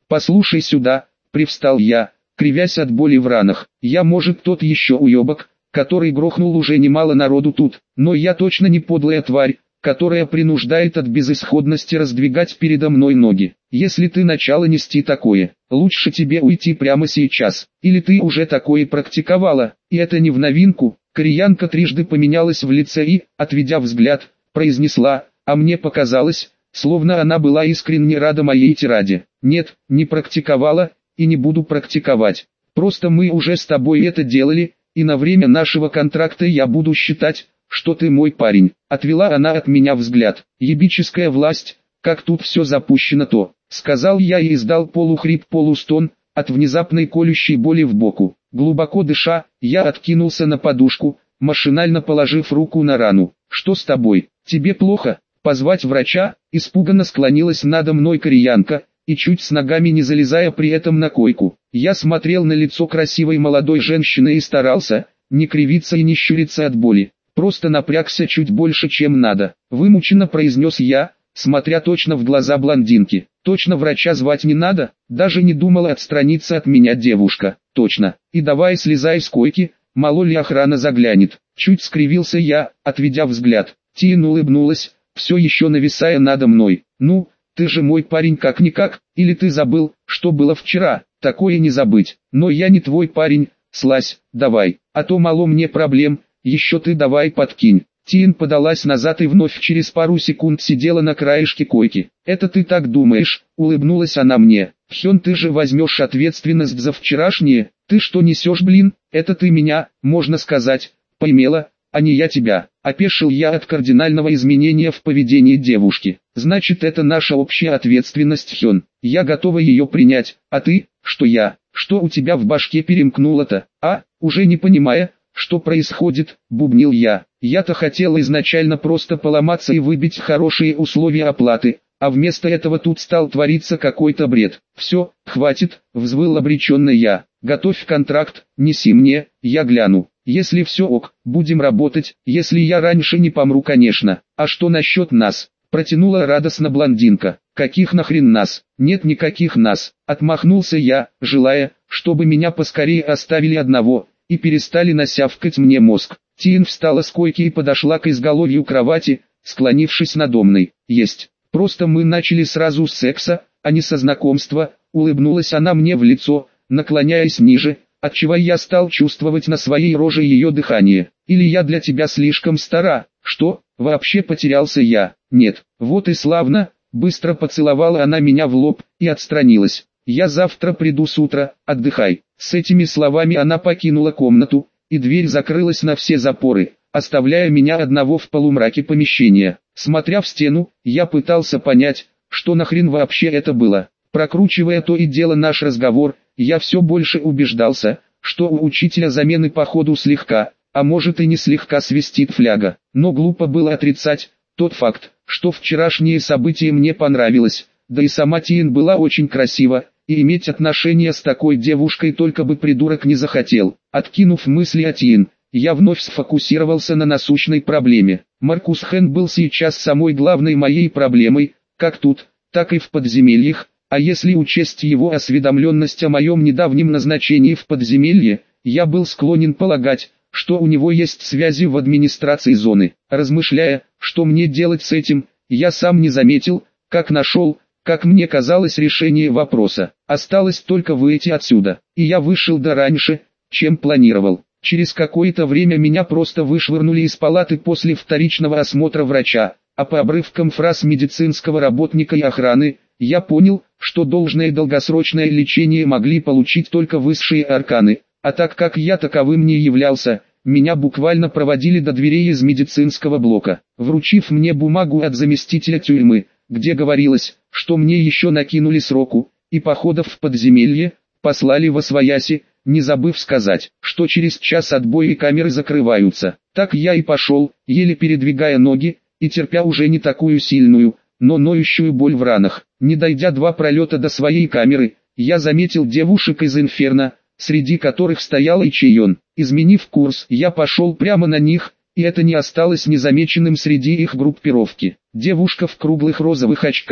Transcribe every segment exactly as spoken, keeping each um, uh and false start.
«Послушай сюда», — привстал я, кривясь от боли в ранах. «Я, может, тот еще уебок, который грохнул уже немало народу тут, но я точно не подлая тварь, которая принуждает от безысходности раздвигать передо мной ноги. Если ты начала нести такое, лучше тебе уйти прямо сейчас, или ты уже такое практиковала, и это не в новинку». Кореянка трижды поменялась в лице и, отведя взгляд, произнесла, а мне показалось, словно она была искренне рада моей тираде. «Нет, не практиковала, и не буду практиковать. Просто мы уже с тобой это делали, и на время нашего контракта я буду считать, что ты мой парень». Отвела она от меня взгляд. «Ебическая власть, как тут все запущено-то», — сказал я и издал полухрип-полустон, от внезапной колющей боли в боку. Глубоко дыша, я откинулся на подушку, машинально положив руку на рану. «Что с тобой? Тебе плохо? Позвать врача?» Испуганно склонилась надо мной кореянка, и чуть с ногами не залезая при этом на койку. Я смотрел на лицо красивой молодой женщины и старался не кривиться и не щуриться от боли. Просто напрягся чуть больше, чем надо. Вымученно произнес я, смотря точно в глаза блондинки. «Точно врача звать не надо?» Даже не думала отстраниться от меня девушка. «Точно. И давай слезай с койки, мало ли охрана заглянет». Чуть скривился я, отведя взгляд. Тин улыбнулась, все еще нависая надо мной. «Ну, ты же мой парень как-никак, или ты забыл, что было вчера?» «Такое не забыть. Но я не твой парень, слазь, давай, а то мало мне проблем, еще ты давай подкинь». Тин подалась назад и вновь через пару секунд сидела на краешке койки. «Это ты так думаешь?» — улыбнулась она мне. «Хён, ты же возьмешь ответственность за вчерашнее? Ты что несешь, блин? Это ты меня, можно сказать, поймела, а не я тебя». Опешил я от кардинального изменения в поведении девушки. «Значит, это наша общая ответственность, Хён. Я готова ее принять, а ты, что я, что у тебя в башке перемкнуло-то, а?» Уже не понимая, что происходит, бубнил я. Я-то хотел изначально просто поломаться и выбить хорошие условия оплаты, а вместо этого тут стал твориться какой-то бред. «Все, хватит», — взвыл обреченно я. «Готовь контракт, неси мне, я гляну. Если все ок, будем работать, если я раньше не помру, конечно. А что насчет нас?» — протянула радостно блондинка. «Каких нахрен нас? Нет никаких нас», — отмахнулся я, желая, чтобы меня поскорее оставили одного и перестали насявкать мне мозг. Тин встала с койки и подошла к изголовью кровати, склонившись надо мной. «Есть. Просто мы начали сразу с секса, а не со знакомства», — улыбнулась она мне в лицо, наклоняясь ниже, отчего я стал чувствовать на своей роже ее дыхание. «Или я для тебя слишком стара?» «Что? Вообще потерялся я?» «Нет». «Вот и славно», — быстро поцеловала она меня в лоб и отстранилась. «Я завтра приду с утра, отдыхай». С этими словами она покинула комнату, и дверь закрылась на все запоры, оставляя меня одного в полумраке помещения. Смотря в стену, я пытался понять, что нахрен вообще это было. Прокручивая то и дело наш разговор, я все больше убеждался, что у учителя замены походу слегка, а может и не слегка свистит фляга. Но глупо было отрицать тот факт, что вчерашнее событие мне понравилось, да и сама Тин была очень красива, и иметь отношения с такой девушкой только бы придурок не захотел. Откинув мысли о Тин, я вновь сфокусировался на насущной проблеме. Маркус Хэн был сейчас самой главной моей проблемой, как тут, так и в подземельях, а если учесть его осведомленность о моем недавнем назначении в подземелье, я был склонен полагать, что у него есть связи в администрации зоны. Размышляя, что мне делать с этим, я сам не заметил, как нашел, как мне казалось, решение вопроса. Осталось только выйти отсюда, и я вышел да раньше, чем планировал. Через какое-то время меня просто вышвырнули из палаты после вторичного осмотра врача, а по обрывкам фраз медицинского работника и охраны, я понял, что должное долгосрочное лечение могли получить только высшие арканы, а так как я таковым не являлся, меня буквально проводили до дверей из медицинского блока, вручив мне бумагу от заместителя тюрьмы, где говорилось, что мне еще накинули сроку, и походов в подземелье послали восвояси, не забыв сказать, что через час отбои камеры закрываются. Так я и пошел, еле передвигая ноги, и терпя уже не такую сильную, но ноющую боль в ранах. Не дойдя два пролета до своей камеры, я заметил девушек из Инферно, среди которых стоял и Чейон. Изменив курс, я пошел прямо на них, и это не осталось незамеченным среди их группировки. Девушка в круглых розовых очках,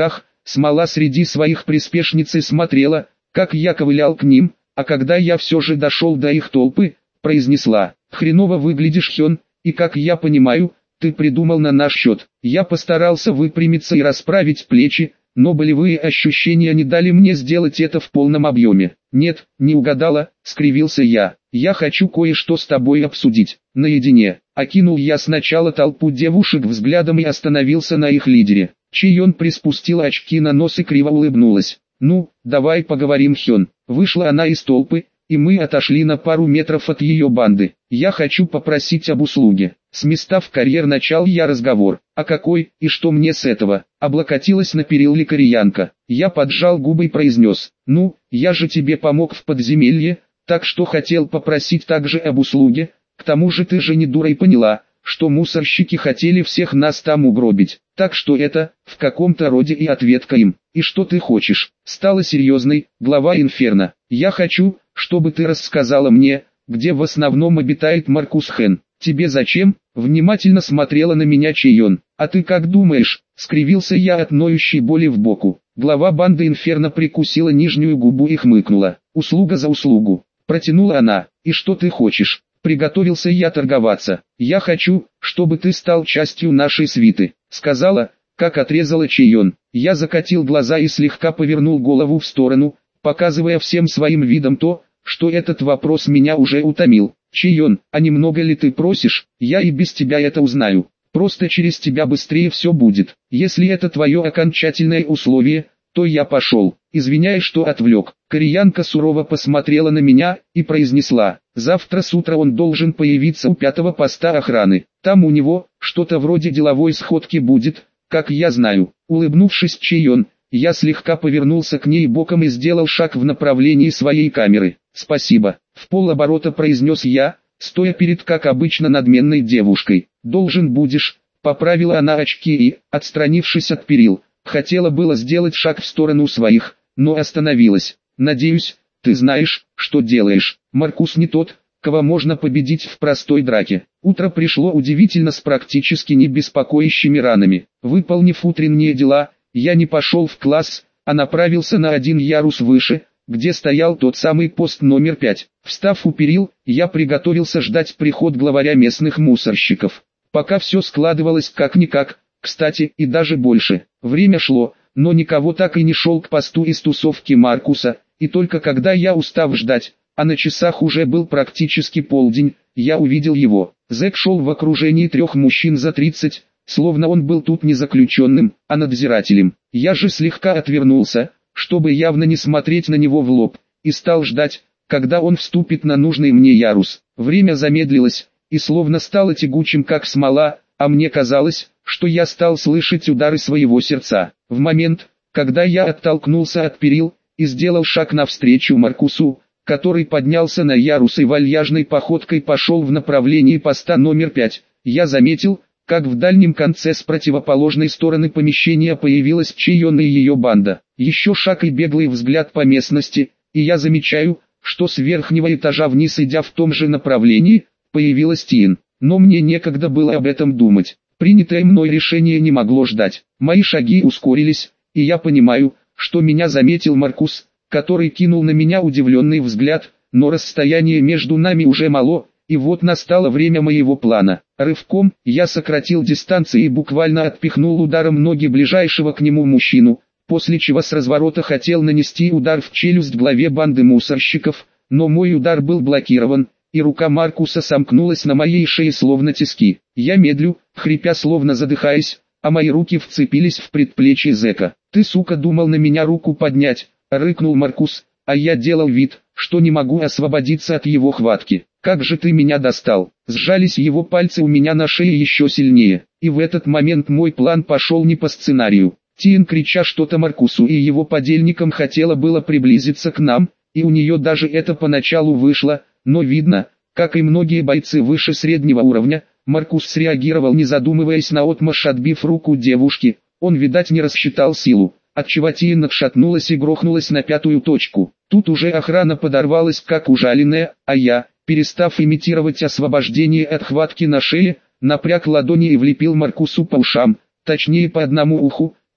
Смола среди своих приспешниц и смотрела, как я ковылял к ним, а когда я все же дошел до их толпы, произнесла: «Хреново выглядишь, Хён, и как я понимаю, ты придумал на наш счет». Я постарался выпрямиться и расправить плечи, но болевые ощущения не дали мне сделать это в полном объеме. «Нет, не угадала», — скривился я. «Я хочу кое-что с тобой обсудить, наедине». Окинул я сначала толпу девушек взглядом и остановился на их лидере. Чион приспустила очки на нос и криво улыбнулась. «Ну, давай поговорим, Хён». Вышла она из толпы, и мы отошли на пару метров от ее банды. «Я хочу попросить об услуге». С места в карьер начал я разговор. «А какой, и что мне с этого?» Облокотилась на периле кореянка. Я поджал губы и произнес: «Ну, я же тебе помог в подземелье, так что хотел попросить также об услуге. К тому же ты же не дура и поняла, что мусорщики хотели всех нас там угробить. Так что это, в каком-то роде и ответка им. И что ты хочешь?» Стала серьезной глава Инферно. «Я хочу, чтобы ты рассказала мне, где в основном обитает Маркус Хэн». «Тебе зачем?» — внимательно смотрела на меня Чион. «А ты как думаешь?» — скривился я от ноющей боли в боку. Глава банды Инферно прикусила нижнюю губу и хмыкнула. «Услуга за услугу», — протянула она. «И что ты хочешь?» Приготовился я торговаться. «Я хочу, чтобы ты стал частью нашей свиты», — сказала, как отрезала Чион. Я закатил глаза и слегка повернул голову в сторону, показывая всем своим видом то, что этот вопрос меня уже утомил. «Чион, а немного ли ты просишь? Я и без тебя это узнаю. Просто через тебя быстрее все будет. Если это твое окончательное условие, то я пошел». «Извиняй, что отвлек». Кореянка сурово посмотрела на меня и произнесла: «Завтра с утра он должен появиться у пятого поста охраны. Там у него что-то вроде деловой сходки будет, как я знаю». Улыбнувшись Чион, я слегка повернулся к ней боком и сделал шаг в направлении своей камеры. «Спасибо», — в полоборота произнес я, стоя перед, как обычно, надменной девушкой. «Должен будешь», — поправила она очки и, отстранившись от перил, хотела было сделать шаг в сторону своих, но остановилась. «Надеюсь, ты знаешь, что делаешь. Маркус не тот, кого можно победить в простой драке». Утро пришло удивительно с практически не беспокоящими ранами. Выполнив утренние дела, я не пошел в класс, а направился на один ярус выше, где стоял тот самый пост номер пять. Встав у перил, я приготовился ждать приход главаря местных мусорщиков. Пока все складывалось как-никак, кстати, и даже больше. Время шло, но никого так и не шел к посту из тусовки Маркуса, и только когда я, устав ждать, а на часах уже был практически полдень, я увидел его. Зэк шел в окружении трех мужчин за тридцать, словно он был тут не заключенным, а надзирателем. Я же слегка отвернулся, чтобы явно не смотреть на него в лоб, и стал ждать, когда он вступит на нужный мне ярус. Время замедлилось, и словно стало тягучим как смола, а мне казалось, что я стал слышать удары своего сердца. В момент, когда я оттолкнулся от перил, и сделал шаг навстречу Маркусу, который поднялся на ярус и вальяжной походкой пошел в направлении поста номер пять, я заметил, как в дальнем конце с противоположной стороны помещения появилась Чион и ее банда. Еще шаг и беглый взгляд по местности, и я замечаю, что с верхнего этажа вниз, идя в том же направлении, появилась Тин. Но мне некогда было об этом думать. Принятое мной решение не могло ждать. Мои шаги ускорились, и я понимаю, что меня заметил Маркус, который кинул на меня удивленный взгляд, но расстояние между нами уже мало, и вот настало время моего плана. Рывком я сократил дистанцию и буквально отпихнул ударом ноги ближайшего к нему мужчину, после чего с разворота хотел нанести удар в челюсть главе банды мусорщиков, но мой удар был блокирован, и рука Маркуса сомкнулась на моей шее словно тиски. Я медлю, хрипя словно задыхаясь, а мои руки вцепились в предплечье зэка. «Ты, сука, думал на меня руку поднять?» — рыкнул Маркус, а я делал вид, что не могу освободиться от его хватки. «Как же ты меня достал!» Сжались его пальцы у меня на шее еще сильнее, и в этот момент мой план пошел не по сценарию. Тин, крича что-то Маркусу и его подельникам, хотела было приблизиться к нам, и у нее даже это поначалу вышло, но видно, как и многие бойцы выше среднего уровня, Маркус среагировал не задумываясь, наотмашь отбив руку девушки. Он, видать, не рассчитал силу, отчего Тин отшатнулась и грохнулась на пятую точку. Тут уже охрана подорвалась как ужаленная, а я, перестав имитировать освобождение от хватки на шее, напряг ладони и влепил Маркусу по ушам, точнее по одному уху,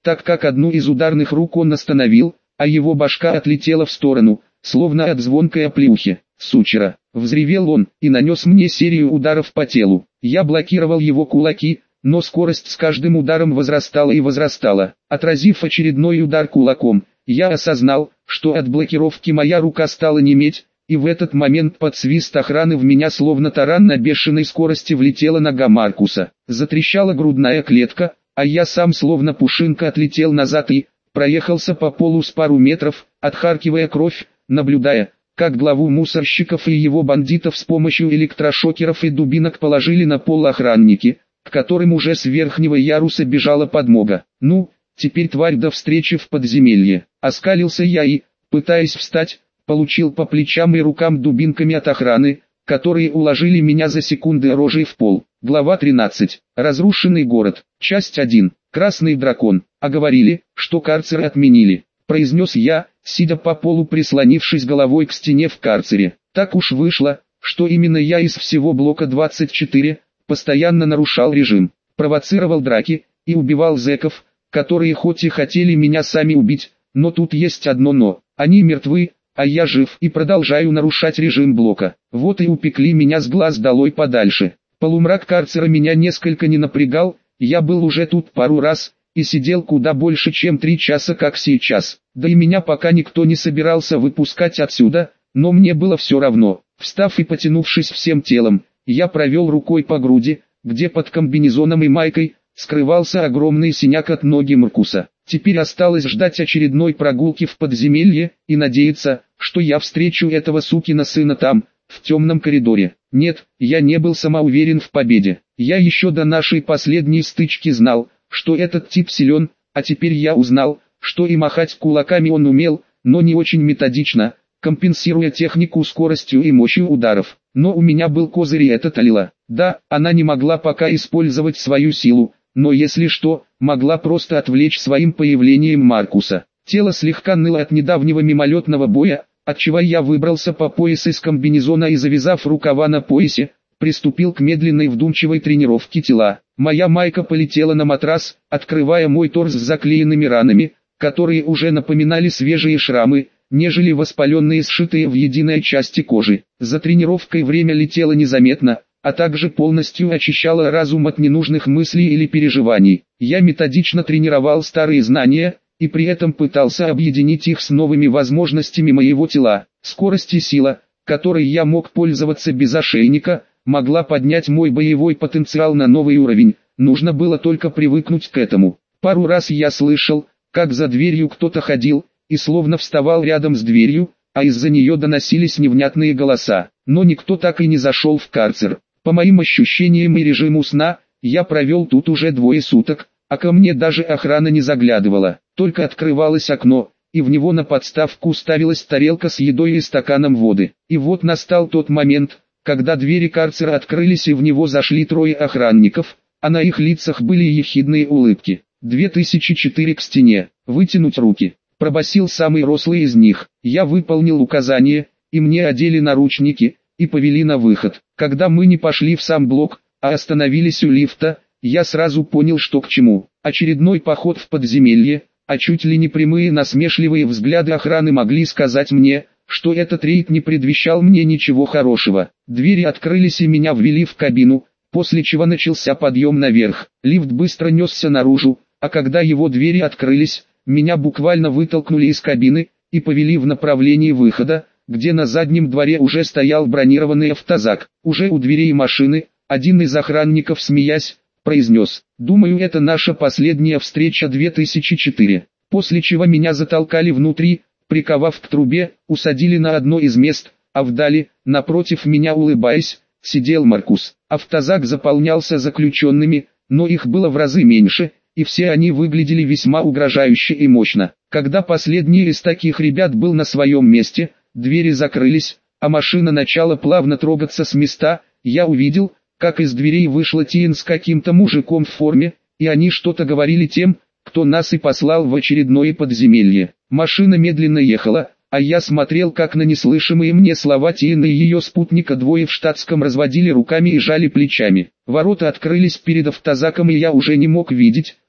так как одну из ударных рук он остановил, а его башка отлетела в сторону, словно от звонкой оплеухи. «Сучара!» — взревел он, и нанес мне серию ударов по телу. Я блокировал его кулаки, но скорость с каждым ударом возрастала и возрастала. Отразив очередной удар кулаком, я осознал, что от блокировки моя рука стала неметь, и в этот момент под свист охраны в меня словно таран на бешеной скорости влетела нога Маркуса. Затрещала грудная клетка, а я сам словно пушинка отлетел назад и проехался по полу с пару метров, отхаркивая кровь, наблюдая, как главу мусорщиков и его бандитов с помощью электрошокеров и дубинок положили на пол охранники, к которым уже с верхнего яруса бежала подмога. «Ну, теперь тварь, до встречи в подземелье!» Оскалился я и, пытаясь встать, получил по плечам и рукам дубинками от охраны, которые уложили меня за секунды рожей в пол. Глава тринадцать. Разрушенный город. Часть один. Красный дракон. А говорили, что карцер отменили, произнес я, сидя по полу, прислонившись головой к стене в карцере. Так уж вышло, что именно я из всего блока двадцать четыре постоянно нарушал режим, провоцировал драки и убивал зэков, которые хоть и хотели меня сами убить, но тут есть одно но: они мертвы, а я жив и продолжаю нарушать режим блока. Вот и упекли меня с глаз долой подальше. Полумрак карцера меня несколько не напрягал, я был уже тут пару раз и сидел куда больше, чем три часа, как сейчас. Да и меня пока никто не собирался выпускать отсюда, но мне было все равно. Встав и потянувшись всем телом, я провел рукой по груди, где под комбинезоном и майкой скрывался огромный синяк от ноги Маркуса. Теперь осталось ждать очередной прогулки в подземелье и надеяться, что я встречу этого сукина сына там, в темном коридоре. Нет, я не был самоуверен в победе. Я еще до нашей последней стычки знал, что этот тип силен, а теперь я узнал, что и махать кулаками он умел, но не очень методично, компенсируя технику скоростью и мощью ударов. Но у меня был козырь, и это Талила. Да, она не могла пока использовать свою силу, но если что, могла просто отвлечь своим появлением Маркуса. Тело слегка ныло от недавнего мимолетного боя, отчего я выбрался по пояс из комбинезона и, завязав рукава на поясе, приступил к медленной вдумчивой тренировке тела. Моя майка полетела на матрас, открывая мой торс с заклеенными ранами, которые уже напоминали свежие шрамы, нежели воспаленные, сшитые в единой части кожи. За тренировкой время летело незаметно, а также полностью очищало разум от ненужных мыслей или переживаний. Я методично тренировал старые знания, и при этом пытался объединить их с новыми возможностями моего тела. Скорость и сила, которой я мог пользоваться без ошейника, могла поднять мой боевой потенциал на новый уровень, нужно было только привыкнуть к этому. Пару раз я слышал, как за дверью кто-то ходил, и словно вставал рядом с дверью, а из-за нее доносились невнятные голоса, но никто так и не зашел в карцер. По моим ощущениям и режиму сна, я провел тут уже двое суток, а ко мне даже охрана не заглядывала, только открывалось окно, и в него на подставку ставилась тарелка с едой и стаканом воды. И вот настал тот момент, когда двери карцера открылись и в него зашли трое охранников, а на их лицах были ехидные улыбки. две тысячи четыре к стене, вытянуть руки, пробасил самый рослый из них. Я выполнил указание, и мне одели наручники, и повели на выход. Когда мы не пошли в сам блок, а остановились у лифта, я сразу понял, что к чему. Очередной поход в подземелье, а чуть ли не прямые насмешливые взгляды охраны могли сказать мне, что этот рейд не предвещал мне ничего хорошего. Двери открылись и меня ввели в кабину, после чего начался подъем наверх. Лифт быстро несся наружу, а когда его двери открылись, меня буквально вытолкнули из кабины и повели в направлении выхода, где на заднем дворе уже стоял бронированный автозак. Уже у дверей машины, один из охранников, смеясь, произнес: «Думаю, это наша последняя встреча две тысячи четыре». После чего меня затолкали внутри, приковав к трубе, усадили на одно из мест, а вдали, напротив меня, улыбаясь, сидел Маркус. Автозак заполнялся заключенными, но их было в разы меньше, и все они выглядели весьма угрожающе и мощно. Когда последний из таких ребят был на своем месте, двери закрылись, а машина начала плавно трогаться с места, я увидел, как из дверей вышла Тиен с каким-то мужиком в форме, и они что-то говорили тем, кто нас и послал в очередное подземелье. Машина медленно ехала, а я смотрел, как на неслышимые мне слова Тиен и ее спутника двое в штатском разводили руками и жали плечами. Ворота открылись перед автозаком, и я уже не мог видеть,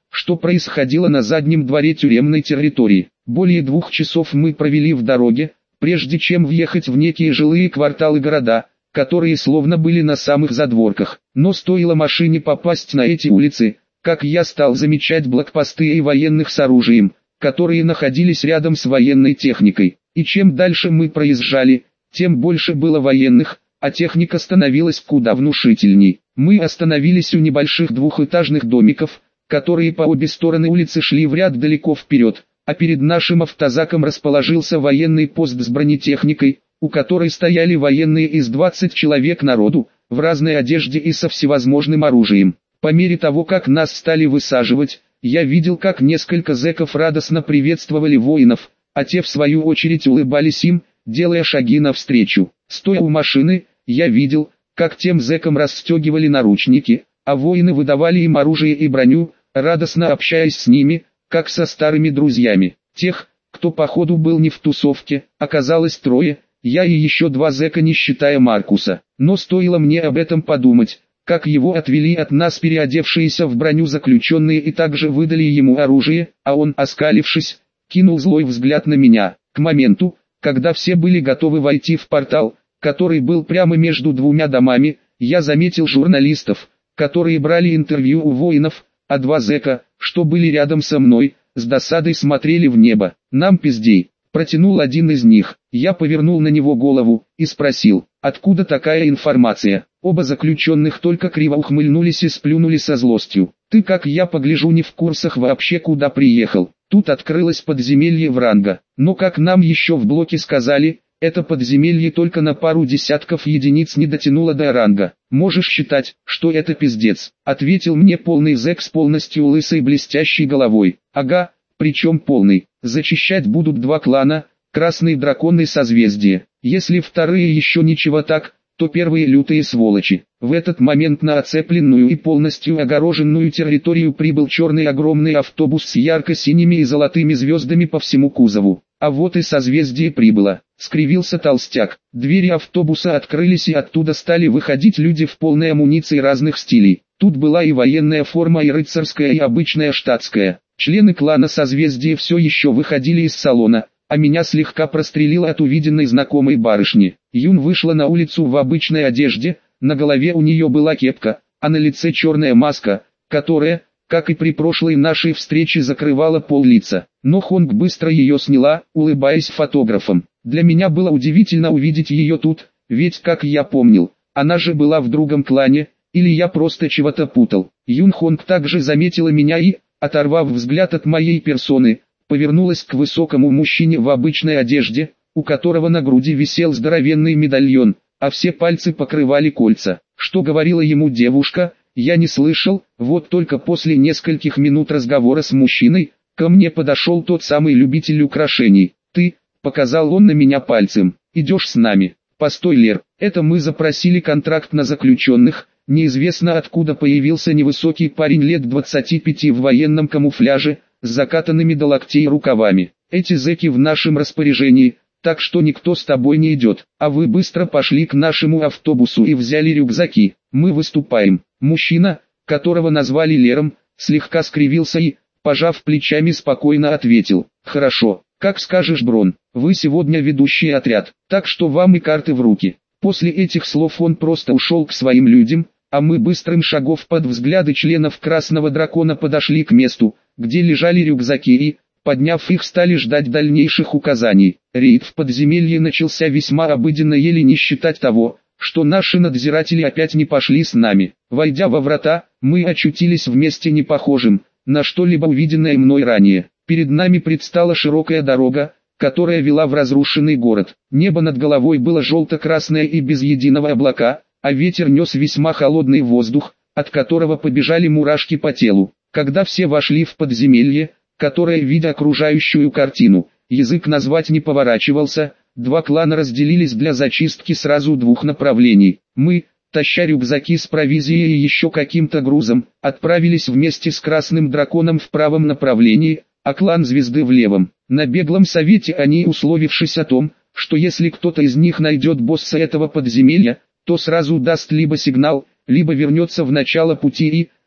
что происходило на заднем дворе тюремной территории. Более двух часов мы провели в дороге, прежде чем въехать в некие жилые кварталы города, которые словно были на самых задворках. Но стоило машине попасть на эти улицы, как я стал замечать блокпосты и военных с оружием, которые находились рядом с военной техникой. И чем дальше мы проезжали, тем больше было военных, а техника становилась куда внушительней. Мы остановились у небольших двухэтажных домиков, которые по обе стороны улицы шли в ряд далеко вперед, а перед нашим автозаком расположился военный пост с бронетехникой, у которой стояли военные из двадцати человек народу, в разной одежде и со всевозможным оружием. По мере того, как нас стали высаживать, я видел, как несколько зэков радостно приветствовали воинов, а те в свою очередь улыбались им, делая шаги навстречу. Стоя у машины, я видел, как тем зэкам расстегивали наручники, а воины выдавали им оружие и броню, радостно общаясь с ними, как со старыми друзьями. Тех, кто походу был не в тусовке, оказалось трое, я и еще два зэка, не считая Маркуса. Но стоило мне об этом подумать, как его отвели от нас переодевшиеся в броню заключенные и также выдали ему оружие, а он, оскалившись, кинул злой взгляд на меня. К моменту, когда все были готовы войти в портал, который был прямо между двумя домами, я заметил журналистов, которые брали интервью у воинов, а два зэка, что были рядом со мной, с досадой смотрели в небо. «Нам пиздей», — протянул один из них. Я повернул на него голову и спросил, откуда такая информация. Оба заключенных только криво ухмыльнулись и сплюнули со злостью. «Ты, как я погляжу, не в курсах вообще, куда приехал. Тут открылось подземелье Вранга, но как нам еще в блоке сказали, это подземелье только на пару десятков единиц не дотянуло до ранга. Можешь считать, что это пиздец», — ответил мне полный зэк с полностью лысой блестящей головой. «Ага, причем полный. Зачищать будут два клана, Красный Дракон и Созвездие. Если вторые еще ничего так, то первые лютые сволочи». В этот момент на оцепленную и полностью огороженную территорию прибыл черный огромный автобус с ярко-синими и золотыми звездами по всему кузову. «А вот и Созвездие прибыло», — скривился толстяк. Двери автобуса открылись и оттуда стали выходить люди в полной амуниции разных стилей. Тут была и военная форма, и рыцарская, и обычная штатская. Члены клана Созвездия все еще выходили из салона, а меня слегка прострелило от увиденной знакомой барышни. Юн вышла на улицу в обычной одежде, на голове у нее была кепка, а на лице черная маска, которая, как и при прошлой нашей встрече, закрывала пол лица. Но Хонг быстро ее сняла, улыбаясь фотографам. Для меня было удивительно увидеть ее тут, ведь, как я помнил, она же была в другом клане, или я просто чего-то путал. Юн Хонг также заметила меня и, оторвав взгляд от моей персоны, повернулась к высокому мужчине в обычной одежде, у которого на груди висел здоровенный медальон, а все пальцы покрывали кольца. Что говорила ему девушка, я не слышал, вот только после нескольких минут разговора с мужчиной, ко мне подошел тот самый любитель украшений. «Ты», — показал он на меня пальцем, — «идешь с нами». «Постой, Лер, это мы запросили контракт на заключенных». Неизвестно откуда появился невысокий парень лет двадцати пяти в военном камуфляже, с закатанными до локтей рукавами. «Эти зэки в нашем распоряжении, так что никто с тобой не идет, а вы быстро пошли к нашему автобусу и взяли рюкзаки, мы выступаем». Мужчина, которого назвали Лером, слегка скривился и, пожав плечами, спокойно ответил: «Хорошо, как скажешь, Брон, вы сегодня ведущий отряд, так что вам и карты в руки». После этих слов он просто ушел к своим людям, а мы быстрым шагов под взгляды членов Красного Дракона подошли к месту, где лежали рюкзаки и, подняв их, стали ждать дальнейших указаний. Рейд в подземелье начался весьма обыденно, еле не считать того, что наши надзиратели опять не пошли с нами. Войдя во врата, мы очутились в месте не похожем на что-либо увиденное мной ранее. Перед нами предстала широкая дорога, которая вела в разрушенный город. Небо над головой было желто-красное и без единого облака, а ветер нес весьма холодный воздух, от которого побежали мурашки по телу. Когда все вошли в подземелье, которое, видя окружающую картину, язык назвать не поворачивался, два клана разделились для зачистки сразу двух направлений. Мы, таща рюкзаки с провизией и еще каким-то грузом, отправились вместе с Красным Драконом в правом направлении, а клан Звезды в левом. На беглом совете они, условившись о том, что если кто-то из них найдет босса этого подземелья, то сразу даст либо сигнал, либо вернется в начало пути и,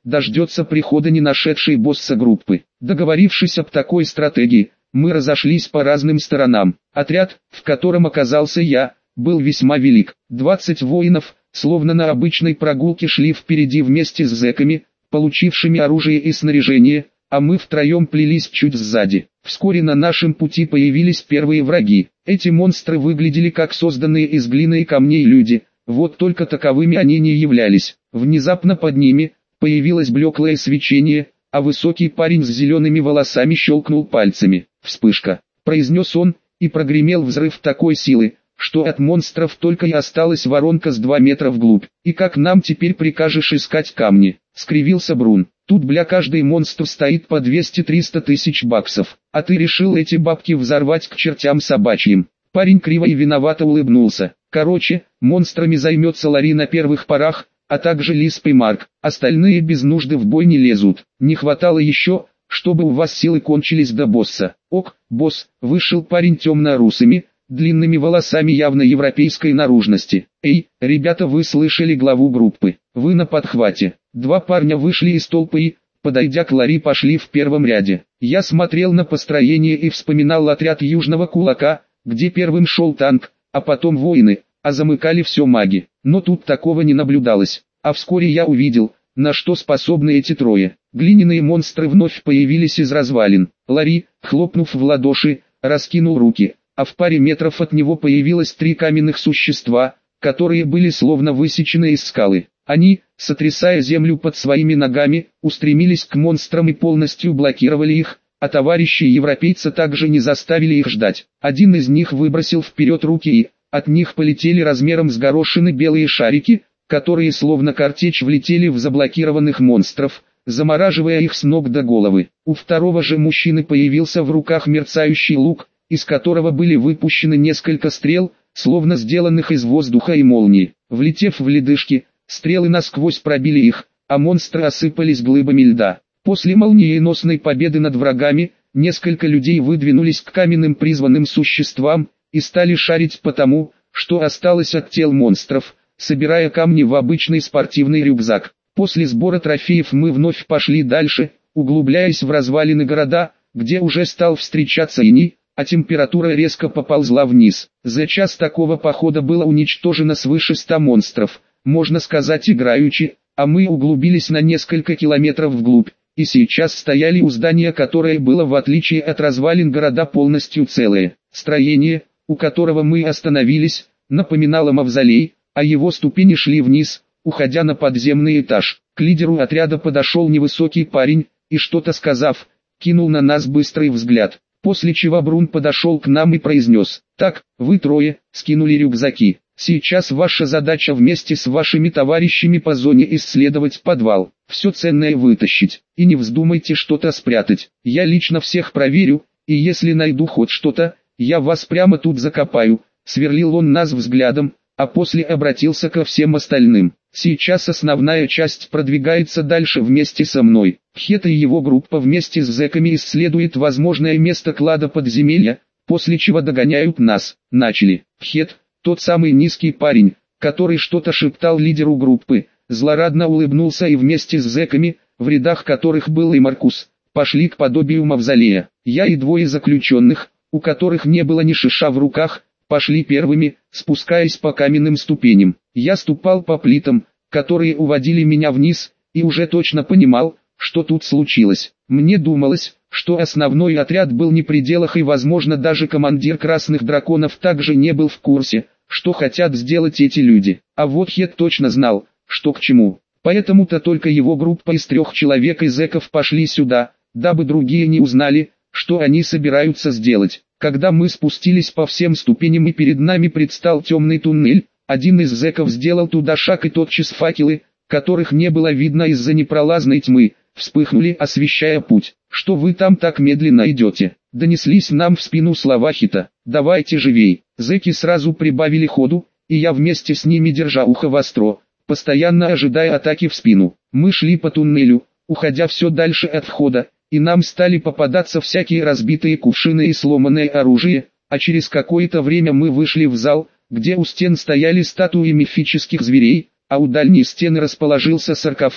дождется прихода не нашедшей босса группы. Договорившись об такой стратегии, мы разошлись по разным сторонам. Отряд, в котором оказался я, был весьма велик. двадцать воинов, словно на обычной прогулке, шли впереди вместе с зэками, получившими оружие и снаряжение, а мы втроем плелись чуть сзади. Вскоре на нашем пути появились первые враги. Эти монстры выглядели как созданные из глины и камней люди, вот только таковыми они не являлись. Внезапно под ними появилось блеклое свечение, а высокий парень с зелеными волосами щелкнул пальцами. «Вспышка», — произнес он, и прогремел взрыв такой силы, что от монстров только и осталась воронка с два метра вглубь. «И как нам теперь прикажешь искать камни?» — скривился Брун. «Тут, бля, каждый монстр стоит по двести-триста тысяч баксов, а ты решил эти бабки взорвать к чертям собачьим». Парень криво и виновато улыбнулся. «Короче, монстрами займется Ларри на первых порах, а также Лисп и Марк. Остальные без нужды в бой не лезут. Не хватало еще, чтобы у вас силы кончились до босса». «Ок, босс», — вышел парень темно-русыми, длинными волосами явно европейской наружности. «Эй, ребята, вы слышали главу группы? Вы на подхвате». Два парня вышли из толпы и, подойдя к Ларри, пошли в первом ряде. Я смотрел на построение и вспоминал отряд Южного Кулака, где первым шел танк, а потом воины, а замыкали все маги. Но тут такого не наблюдалось. А вскоре я увидел, на что способны эти трое. Глиняные монстры вновь появились из развалин. Ларри, хлопнув в ладоши, раскинул руки, а в паре метров от него появилось три каменных существа, которые были словно высечены из скалы. Они, сотрясая землю под своими ногами, устремились к монстрам и полностью блокировали их, а товарищи европейца также не заставили их ждать. Один из них выбросил вперед руки и, от них полетели размером с горошины белые шарики, которые словно картечь влетели в заблокированных монстров, замораживая их с ног до головы. У второго же мужчины появился в руках мерцающий лук, из которого были выпущены несколько стрел, словно сделанных из воздуха и молнии. Влетев в ледышки, стрелы насквозь пробили их, а монстры осыпались глыбами льда. После молниеносной победы над врагами, несколько людей выдвинулись к каменным призванным существам и стали шарить по тому, что осталось от тел монстров, собирая камни в обычный спортивный рюкзак. После сбора трофеев мы вновь пошли дальше, углубляясь в развалины города, где уже стал встречаться иней, а температура резко поползла вниз. За час такого похода было уничтожено свыше ста монстров, можно сказать играючи, а мы углубились на несколько километров вглубь, и сейчас стояли у здания, которое было, в отличие от развалин города, полностью целое. Строение, у которого мы остановились, напоминало мавзолей, а его ступени шли вниз, уходя на подземный этаж. К лидеру отряда подошел невысокий парень, и что-то сказав, кинул на нас быстрый взгляд. После чего Брун подошел к нам и произнес: «Так, вы трое, скинули рюкзаки. Сейчас ваша задача вместе с вашими товарищами по зоне исследовать подвал, все ценное вытащить, и не вздумайте что-то спрятать. Я лично всех проверю, и если найду хоть что-то, я вас прямо тут закопаю». Сверлил он нас взглядом, а после обратился ко всем остальным: «Сейчас основная часть продвигается дальше вместе со мной. Хет и его группа вместе с зэками исследует возможное место клада подземелья, после чего догоняют нас». Начали. Хет, тот самый низкий парень, который что-то шептал лидеру группы, злорадно улыбнулся и вместе с зэками, в рядах которых был и Маркус, пошли к подобию мавзолея. Я и двое заключенных, у которых не было ни шиша в руках, пошли первыми, спускаясь по каменным ступеням. Я ступал по плитам, которые уводили меня вниз, и уже точно понимал, что тут случилось. Мне думалось, что основной отряд был не при делах, и возможно даже командир Красных Драконов также не был в курсе, что хотят сделать эти люди. А вот Хет точно знал, что к чему. Поэтому-то только его группа из трех человек и зэков пошли сюда, дабы другие не узнали, что они собираются сделать. Когда мы спустились по всем ступеням и перед нами предстал темный туннель, один из зэков сделал туда шаг, и тотчас факелы, которых не было видно из-за непролазной тьмы, вспыхнули, освещая путь. «Что вы там так медленно идете?» — донеслись нам в спину слова Хита. «Давайте живей». Зэки сразу прибавили ходу, и я вместе с ними, держа ухо востро, постоянно ожидая атаки в спину. Мы шли по туннелю, уходя все дальше от входа, и нам стали попадаться всякие разбитые кувшины и сломанное оружие, а через какое-то время мы вышли в зал, где у стен стояли статуи мифических зверей, а у дальней стены расположился саркофаг,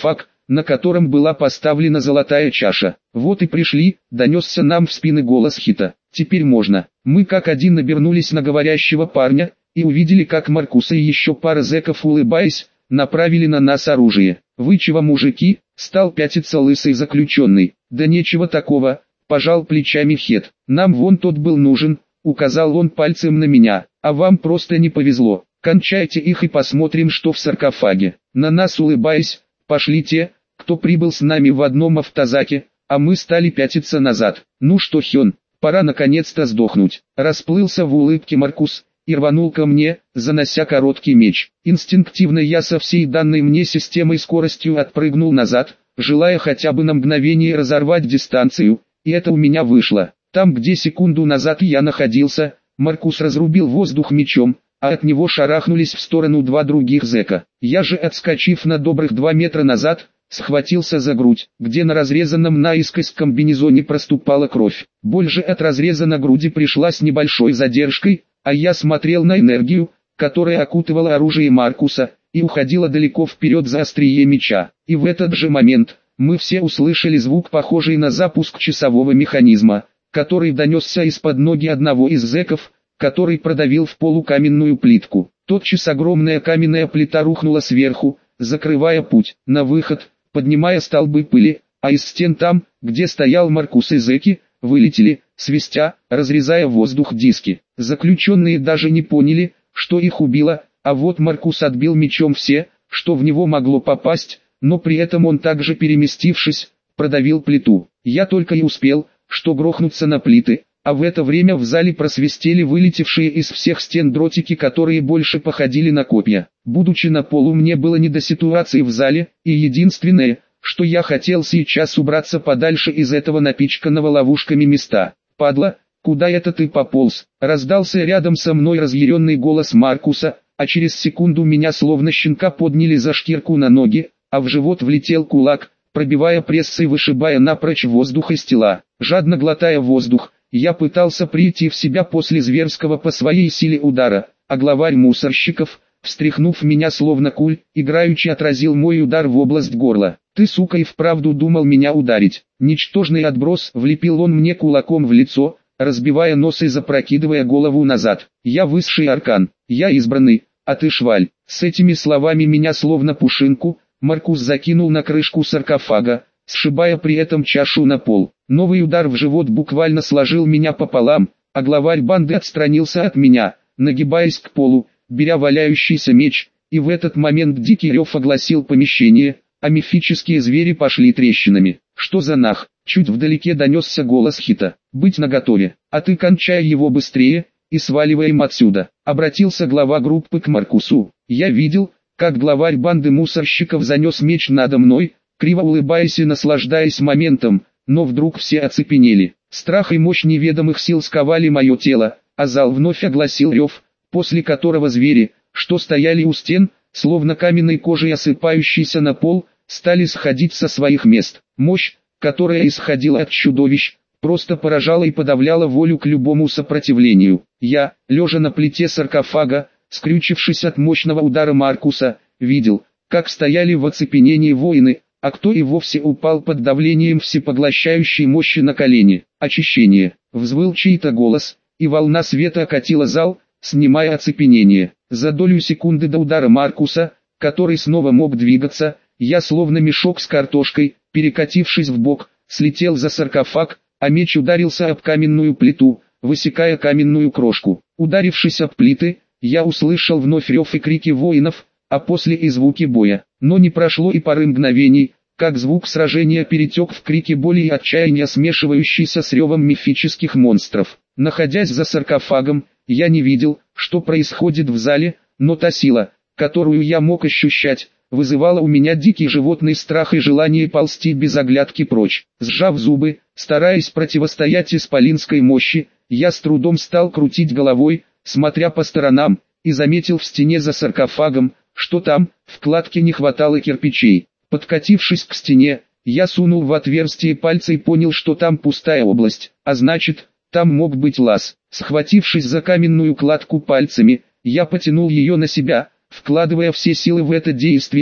на котором была поставлена золотая чаша. «Вот и пришли», — донесся нам в спины голос Хита. «Теперь можно». Мы как один обернулись на говорящего парня, и увидели, как Маркус и еще пара зэков, улыбаясь, направили на нас оружие. «Вы чего, мужики?» — стал пятиться лысый заключенный. «Да нечего такого», — пожал плечами Хет. «Нам вон тот был нужен», — указал он пальцем на меня. «А вам просто не повезло. Кончайте их и посмотрим, что в саркофаге». На нас, улыбаясь, пошли те, кто прибыл с нами в одном автозаке, а мы стали пятиться назад. «Ну что, Хён, пора наконец-то сдохнуть», — расплылся в улыбке Маркус и рванул ко мне, занося короткий меч. Инстинктивно я со всей данной мне системой скоростью отпрыгнул назад, желая хотя бы на мгновение разорвать дистанцию, и это у меня вышло. Там, где секунду назад я находился, Маркус разрубил воздух мечом, а от него шарахнулись в сторону два других зэка. Я же, отскочив на добрых два метра назад, схватился за грудь, где на разрезанном наискось комбинезоне проступала кровь. Боль же от разреза на груди пришла с небольшой задержкой, а я смотрел на энергию, которая окутывала оружие Маркуса, и уходила далеко вперед за острие меча. И в этот же момент, мы все услышали звук, похожий на запуск часового механизма, который донесся из-под ноги одного из зэков, который продавил в полу каменную плитку. Тотчас огромная каменная плита рухнула сверху, закрывая путь на выход, поднимая столбы пыли, а из стен там, где стоял Маркус и зэки, вылетели, свистя, разрезая воздух диски. Заключенные даже не поняли, что их убило, а вот Маркус отбил мечом все, что в него могло попасть, но при этом он также, переместившись, продавил плиту. Я только и успел, что грохнуться на плиты, а в это время в зале просвистели вылетевшие из всех стен дротики, которые больше походили на копья. Будучи на полу, мне было не до ситуации в зале, и единственное, что я хотел сейчас, убраться подальше из этого напичканного ловушками места. «Падла, куда это ты пополз?» — раздался рядом со мной разъяренный голос Маркуса, а через секунду меня словно щенка подняли за шкирку на ноги, а в живот влетел кулак, пробивая пресс и вышибая напрочь воздух из тела. Жадно глотая воздух, я пытался прийти в себя после зверского по своей силе удара, а главарь мусорщиков, встряхнув меня словно куль, играючи отразил мой удар в область горла. «Ты, сука, и вправду думал меня ударить?» Ничтожный отброс, влепил он мне кулаком в лицо, разбивая нос и запрокидывая голову назад. «Я высший аркан, я избранный, а ты шваль». С этими словами меня словно пушинку Маркус закинул на крышку саркофага, сшибая при этом чашу на пол. Новый удар в живот буквально сложил меня пополам, а главарь банды отстранился от меня, нагибаясь к полу, беря валяющийся меч, и в этот момент дикий рев огласил помещение, а мифические звери пошли трещинами. «Что за нах?» — чуть вдалеке донесся голос Хита. «Быть наготове, а ты кончай его быстрее, и сваливаем отсюда», — обратился глава группы к Маркусу. Я видел, как главарь банды мусорщиков занес меч надо мной, криво улыбаясь и наслаждаясь моментом, но вдруг все оцепенели. Страх и мощь неведомых сил сковали мое тело, а зал вновь огласил рев, после которого звери, что стояли у стен, словно каменной кожей осыпающиеся на пол, стали сходить со своих мест. Мощь, которая исходила от чудовищ, просто поражала и подавляла волю к любому сопротивлению. Я, лежа на плите саркофага, скрючившись от мощного удара Маркуса, видел, как стояли в оцепенении воины, а кто и вовсе упал под давлением всепоглощающей мощи на колени. Очищение. Взвыл чей-то голос, и волна света окатила зал, снимая оцепенение. За долю секунды до удара Маркуса, который снова мог двигаться, я словно мешок с картошкой, перекатившись в бок, слетел за саркофаг, а меч ударился об каменную плиту, высекая каменную крошку. Ударившись об плиты, я услышал вновь рев и крики воинов, а после и звуки боя. Но не прошло и пары мгновений, как звук сражения перетек в крики боли и отчаяния, смешивающиеся с ревом мифических монстров. Находясь за саркофагом, я не видел, что происходит в зале, но та сила, которую я мог ощущать, вызывала у меня дикий животный страх и желание ползти без оглядки прочь. Сжав зубы, стараясь противостоять исполинской мощи, я с трудом стал крутить головой, смотря по сторонам, и заметил в стене за саркофагом, что там, в кладке не хватало кирпичей. Подкатившись к стене, я сунул в отверстие пальцы и понял, что там пустая область, а значит, там мог быть лаз. Схватившись за каменную кладку пальцами, я потянул ее на себя, вкладывая все силы в это действие,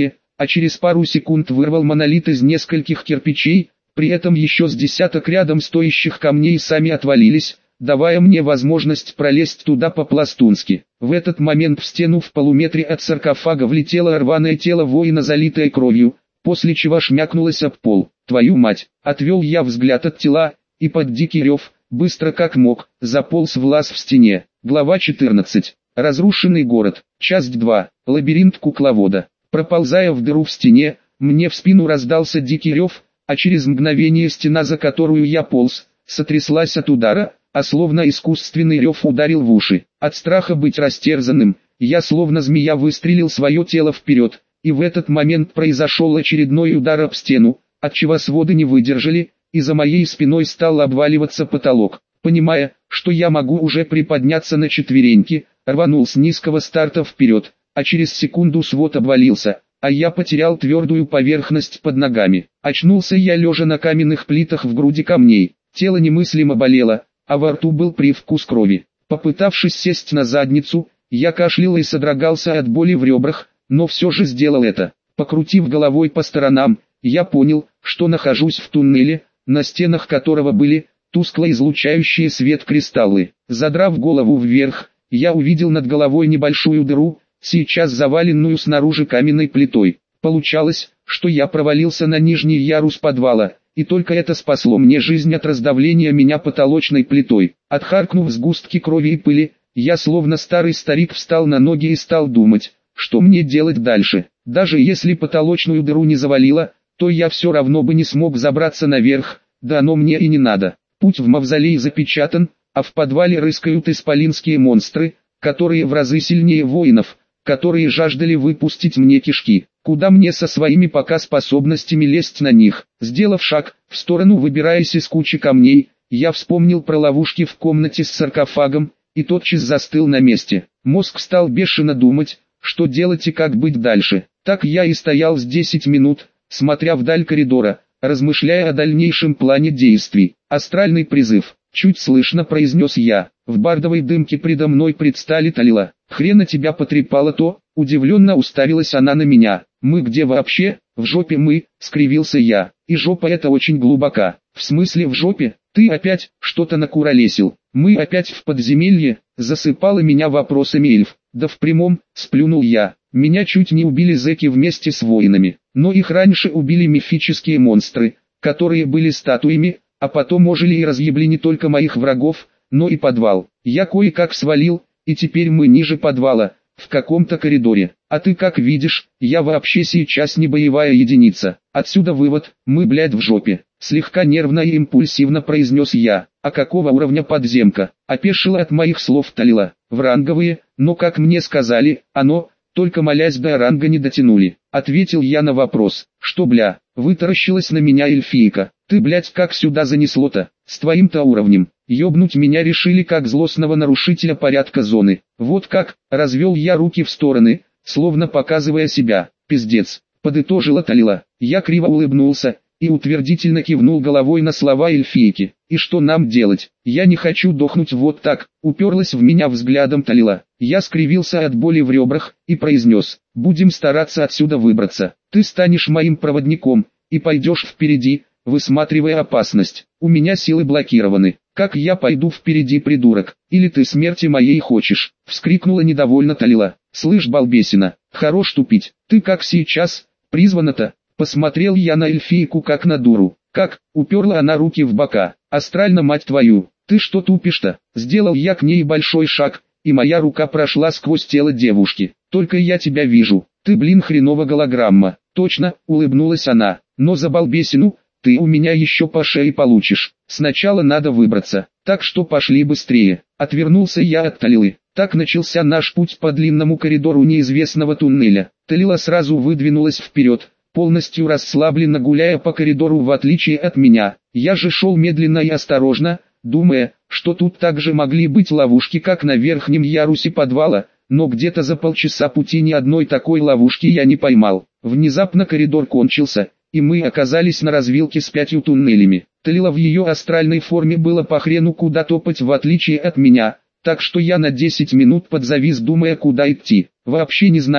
а через пару секунд вырвал монолит из нескольких кирпичей, при этом еще с десяток рядом стоящих камней сами отвалились, давая мне возможность пролезть туда по-пластунски. В этот момент в стену в полуметре от саркофага влетело рваное тело воина, залитое кровью, после чего шмякнулось об пол. «Твою мать!» Отвел я взгляд от тела, и под дикий рев, быстро как мог, заполз в лаз в стене. Глава четырнадцать. Разрушенный город. Часть два. Лабиринт кукловода. Проползая в дыру в стене, мне в спину раздался дикий рев, а через мгновение стена, за которую я полз, сотряслась от удара, а словно искусственный рев ударил в уши. От страха быть растерзанным, я словно змея выстрелил свое тело вперед, и в этот момент произошел очередной удар об стену, отчего своды не выдержали, и за моей спиной стал обваливаться потолок. Понимая, что я могу уже приподняться на четвереньки, рванул с низкого старта вперед, а через секунду свод обвалился, а я потерял твердую поверхность под ногами. Очнулся я лежа на каменных плитах в груди камней, тело немыслимо болело, а во рту был привкус крови. Попытавшись сесть на задницу, я кашлял и содрогался от боли в ребрах, но все же сделал это. Покрутив головой по сторонам, я понял, что нахожусь в туннеле, на стенах которого были тускло излучающие свет кристаллы. Задрав голову вверх, я увидел над головой небольшую дыру, сейчас заваленную снаружи каменной плитой. Получалось, что я провалился на нижний ярус подвала, и только это спасло мне жизнь от раздавления меня потолочной плитой. Отхаркнув сгустки крови и пыли, я словно старый старик встал на ноги и стал думать, что мне делать дальше. Даже если потолочную дыру не завалило, то я все равно бы не смог забраться наверх, да оно мне и не надо. Путь в мавзолей запечатан, а в подвале рыскают исполинские монстры, которые в разы сильнее воинов, которые жаждали выпустить мне кишки. Куда мне со своими пока способностями лезть на них? Сделав шаг в сторону, выбираясь из кучи камней, я вспомнил про ловушки в комнате с саркофагом, и тотчас застыл на месте. Мозг стал бешено думать, что делать и как быть дальше. Так я и стоял с десять минут, смотря вдаль коридора, размышляя о дальнейшем плане действий. Астральный призыв. Чуть слышно произнес я. В бардовой дымке предо мной предстали Талила. «Хрена тебя потрепало то?» Удивленно уставилась она на меня. «Мы где вообще?» «В жопе мы», скривился я. «И жопа это очень глубока». «В смысле в жопе? Ты опять что-то накуролесил?» «Мы опять в подземелье?» Засыпала меня вопросами эльф. «Да в прямом», сплюнул я. «Меня чуть не убили зэки вместе с воинами. Но их раньше убили мифические монстры, которые были статуями, а потом ожили и разъебли не только моих врагов, но и подвал. Я кое-как свалил, и теперь мы ниже подвала, в каком-то коридоре. А ты как видишь, я вообще сейчас не боевая единица. Отсюда вывод, мы блядь в жопе». Слегка нервно и импульсивно произнес я. «А какого уровня подземка?» Опешила от моих слов Талила. «В ранговые, но как мне сказали, оно, только молясь до ранга не дотянули». Ответил я на вопрос. «Что бля?» Вытаращилась на меня эльфийка. «Ты блядь как сюда занесло-то? С твоим-то уровнем?» Ёбнуть меня решили как злостного нарушителя порядка зоны. «Вот как?» Развел я руки в стороны, словно показывая себя. «Пиздец», подытожила Талила. Я криво улыбнулся и утвердительно кивнул головой на слова эльфийки. «И что нам делать? Я не хочу дохнуть вот так», уперлась в меня взглядом Талила. Я скривился от боли в ребрах и произнес: «Будем стараться отсюда выбраться. Ты станешь моим проводником и пойдешь впереди, высматривая опасность. У меня силы блокированы. Как я пойду впереди, придурок? Или ты смерти моей хочешь?» Вскрикнула недовольно Талила. «Слышь, балбесина, хорош тупить. Ты как сейчас призвана-то?» Посмотрел я на эльфийку как на дуру. «Как?» Уперла она руки в бока. «Астрально, мать твою, ты что тупишь-то?» Сделал я к ней большой шаг, и моя рука прошла сквозь тело девушки. «Только я тебя вижу. Ты, блин, хреново голограмма». «Точно», улыбнулась она. «Но за балбесину ты у меня еще по шее получишь. Сначала надо выбраться, так что пошли быстрее». Отвернулся я от Талилы. Так начался наш путь по длинному коридору неизвестного туннеля. Талила сразу выдвинулась вперед, полностью расслабленно гуляя по коридору в отличие от меня. Я же шел медленно и осторожно, думая, что тут также могли быть ловушки, как на верхнем ярусе подвала, но где-то за полчаса пути ни одной такой ловушки я не поймал. Внезапно коридор кончился, и мы оказались на развилке с пятью туннелями. Талила в ее астральной форме было по хрену куда топать в отличие от меня, так что я на десять минут подзавис, думая, куда идти. Вообще не зная,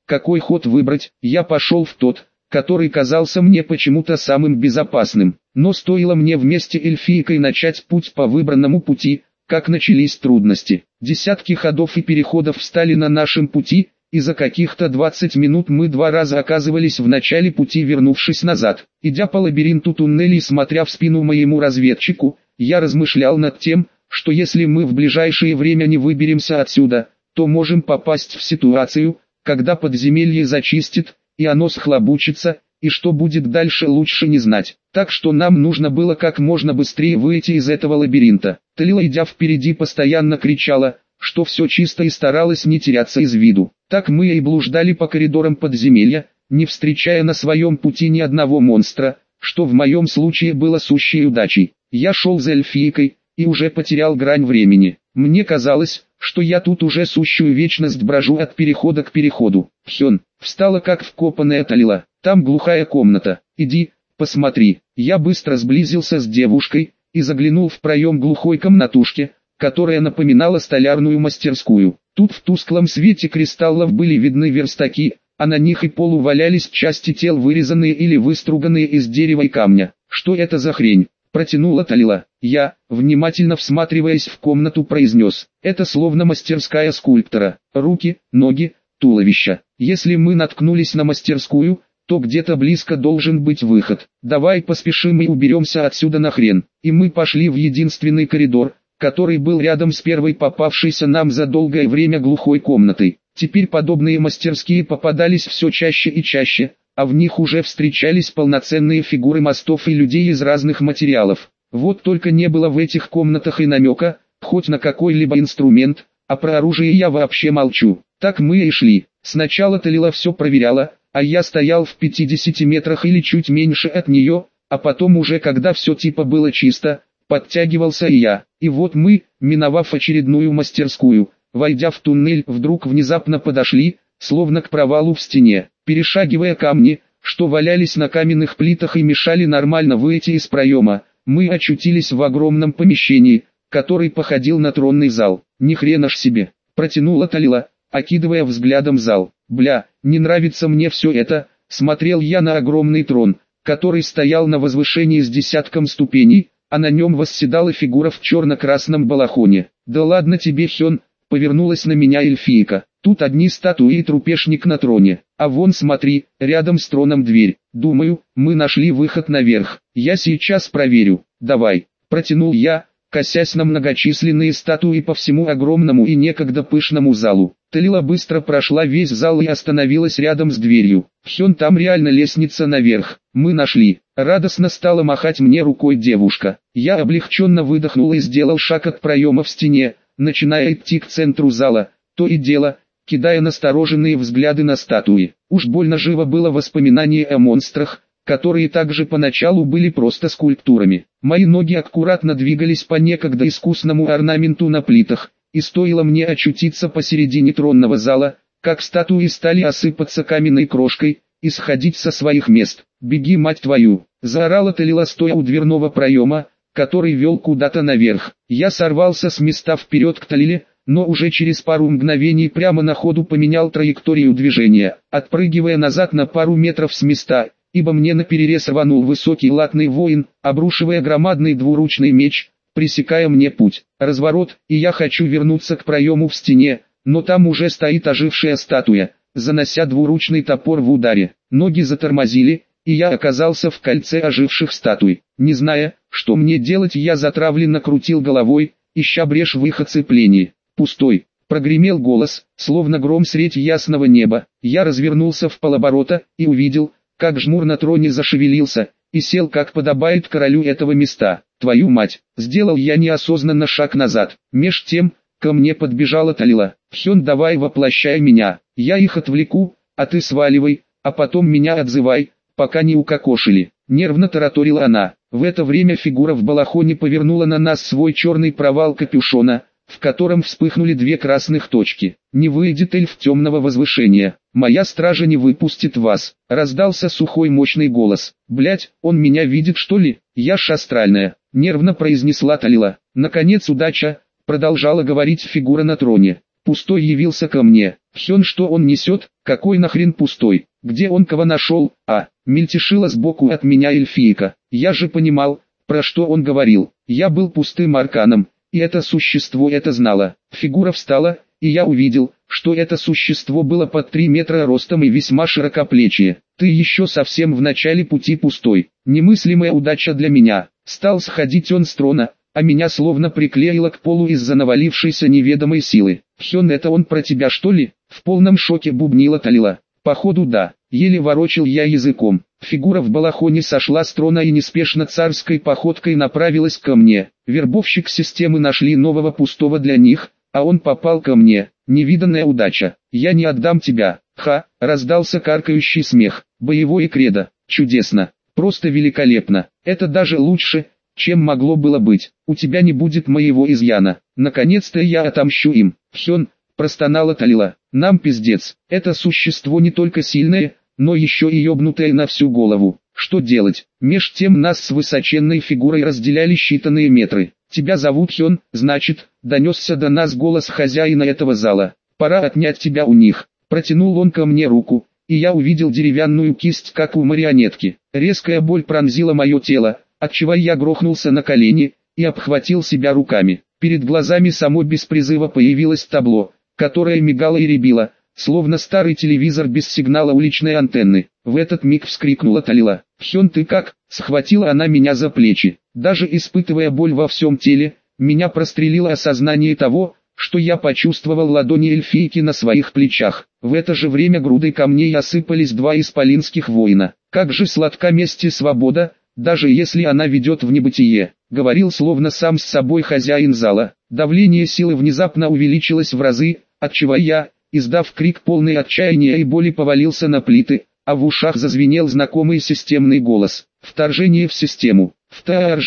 Какой ход выбрать? Я пошел в тот, который казался мне почему-то самым безопасным. Но стоило мне вместе с эльфийкой начать путь по выбранному пути, как начались трудности. Десятки ходов и переходов встали на нашем пути, и за каких-то двадцать минут мы два раза оказывались в начале пути, вернувшись назад. Идя по лабиринту туннелей, смотря в спину моему разведчику, я размышлял над тем, что если мы в ближайшее время не выберемся отсюда, то можем попасть в ситуацию, когда подземелье зачистит, и оно схлобучится, и что будет дальше, лучше не знать. Так что нам нужно было как можно быстрее выйти из этого лабиринта. Талила, идя впереди, постоянно кричала, что все чисто, и старалась не теряться из виду. Так мы и блуждали по коридорам подземелья, не встречая на своем пути ни одного монстра, что в моем случае было сущей удачей. Я шел за эльфийкой, и уже потерял грань времени. Мне казалось, что я тут уже сущую вечность брожу от перехода к переходу. Хён встала как вкопанная Талила. Там глухая комната. Иди, посмотри. Я быстро сблизился с девушкой и заглянул в проем глухой комнатушки, которая напоминала столярную мастерскую. Тут в тусклом свете кристаллов были видны верстаки, а на них и полу валялись части тел, вырезанные или выструганные из дерева и камня. Что это за хрень? Протянула Талила. Я, внимательно всматриваясь в комнату, произнес: это словно мастерская скульптора. Руки, ноги, туловище. Если мы наткнулись на мастерскую, то где-то близко должен быть выход. Давай поспешим и уберемся отсюда нахрен. И мы пошли в единственный коридор, который был рядом с первой попавшейся нам за долгое время глухой комнатой. Теперь подобные мастерские попадались все чаще и чаще, а в них уже встречались полноценные фигуры мостов и людей из разных материалов. Вот только не было в этих комнатах и намека, хоть на какой-либо инструмент, а про оружие я вообще молчу. Так мы и шли. Сначала Талила все проверяла, а я стоял в пятидесяти метрах или чуть меньше от нее, а потом уже, когда все типа было чисто, подтягивался и я. И вот мы, миновав очередную мастерскую, войдя в туннель, вдруг внезапно подошли, словно к провалу в стене. Перешагивая камни, что валялись на каменных плитах и мешали нормально выйти из проема, мы очутились в огромном помещении, который походил на тронный зал. Ни хрена ж себе, протянула Талила, окидывая взглядом зал. Бля, не нравится мне все это. Смотрел я на огромный трон, который стоял на возвышении с десятком ступеней, а на нем восседала фигура в черно-красном балахоне. Да ладно тебе, Хён, повернулась на меня эльфийка. Тут одни статуи и трупешник на троне. А вон смотри, рядом с троном дверь. Думаю, мы нашли выход наверх. Я сейчас проверю. Давай, протянул я, косясь на многочисленные статуи по всему огромному и некогда пышному залу. Талила быстро прошла весь зал и остановилась рядом с дверью. Хён, там реально лестница наверх. Мы нашли. Радостно стала махать мне рукой девушка. Я облегченно выдохнул и сделал шаг от проема в стене, начиная идти к центру зала, то и дело, кидая настороженные взгляды на статуи. Уж больно живо было воспоминание о монстрах, которые также поначалу были просто скульптурами. Мои ноги аккуратно двигались по некогда искусному орнаменту на плитах, и стоило мне очутиться посередине тронного зала, как статуи стали осыпаться каменной крошкой и сходить со своих мест. «Беги, мать твою!» — заорала Талила, стоя у дверного проема, который вел куда-то наверх. Я сорвался с места вперед к Талиле, но уже через пару мгновений прямо на ходу поменял траекторию движения, отпрыгивая назад на пару метров с места, ибо мне наперерез рванул высокий латный воин, обрушивая громадный двуручный меч, пресекая мне путь. Разворот, и я хочу вернуться к проему в стене, но там уже стоит ожившая статуя, занося двуручный топор в ударе. Ноги затормозили, и я оказался в кольце оживших статуй. Не зная, что мне делать, я затравленно крутил головой, ища брешь в их оцеплении. «Пустой!» — прогремел голос, словно гром средь ясного неба. Я развернулся в полоборота и увидел, как жмур на троне зашевелился и сел, как подобает королю этого места. «Твою мать!» — сделал я неосознанно шаг назад. Меж тем, ко мне подбежала Талила. «Хён, давай воплощай меня, я их отвлеку, а ты сваливай, а потом меня отзывай, пока не укокошили». Нервно тараторила она. В это время фигура в балахоне повернула на нас свой черный провал капюшона, в котором вспыхнули две красных точки. «Не выйдет эльф темного возвышения, моя стража не выпустит вас», — раздался сухой мощный голос. «Блять, он меня видит, что ли? Я ж астральная», — нервно произнесла Талила. «Наконец удача», — продолжала говорить фигура на троне. «Пустой явился ко мне. Хён, что он несет?» Какой нахрен пустой? Где он кого нашел? А, мельтешила сбоку от меня эльфийка. Я же понимал, про что он говорил. Я был пустым арканом, и это существо это знало. Фигура встала, и я увидел, что это существо было под три метра ростом и весьма широкоплечие. Ты еще совсем в начале пути пустой. Немыслимая удача для меня. Стал сходить он с трона, а меня словно приклеило к полу из-за навалившейся неведомой силы. «Хён, это он про тебя что ли?» В полном шоке бубнила Талила. «Походу да». Еле ворочил я языком. Фигура в балахоне сошла с трона и неспешно царской походкой направилась ко мне. Вербовщик системы нашли нового пустого для них, а он попал ко мне. Невиданная удача. «Я не отдам тебя». «Ха!» — раздался каркающий смех. «Боевое кредо. Чудесно. Просто великолепно. Это даже лучше, чем могло было быть. У тебя не будет моего изъяна. Наконец-то я отомщу им». «Хён!» — простонала Талила. «Нам пиздец. Это существо не только сильное, но еще и ёбнутое на всю голову. Что делать?» Меж тем нас с высоченной фигурой разделяли считанные метры. «Тебя зовут Хён, значит», — донесся до нас голос хозяина этого зала. «Пора отнять тебя у них». Протянул он ко мне руку, и я увидел деревянную кисть, как у марионетки. Резкая боль пронзила мое тело, отчего я грохнулся на колени и обхватил себя руками. Перед глазами само без призыва появилось табло, которое мигало и рябило, словно старый телевизор без сигнала уличной антенны. В этот миг вскрикнула Талила. «Хён, ты как?» Схватила она меня за плечи. Даже испытывая боль во всем теле, меня прострелило осознание того, что я почувствовал ладони эльфийки на своих плечах. В это же время грудой камней осыпались два исполинских воина. «Как же сладка месть и свобода, даже если она ведет в небытие», — говорил словно сам с собой хозяин зала. Давление силы внезапно увеличилось в разы, отчего я, издав крик полный отчаяния и боли, повалился на плиты, а в ушах зазвенел знакомый системный голос. «Вторжение в систему. В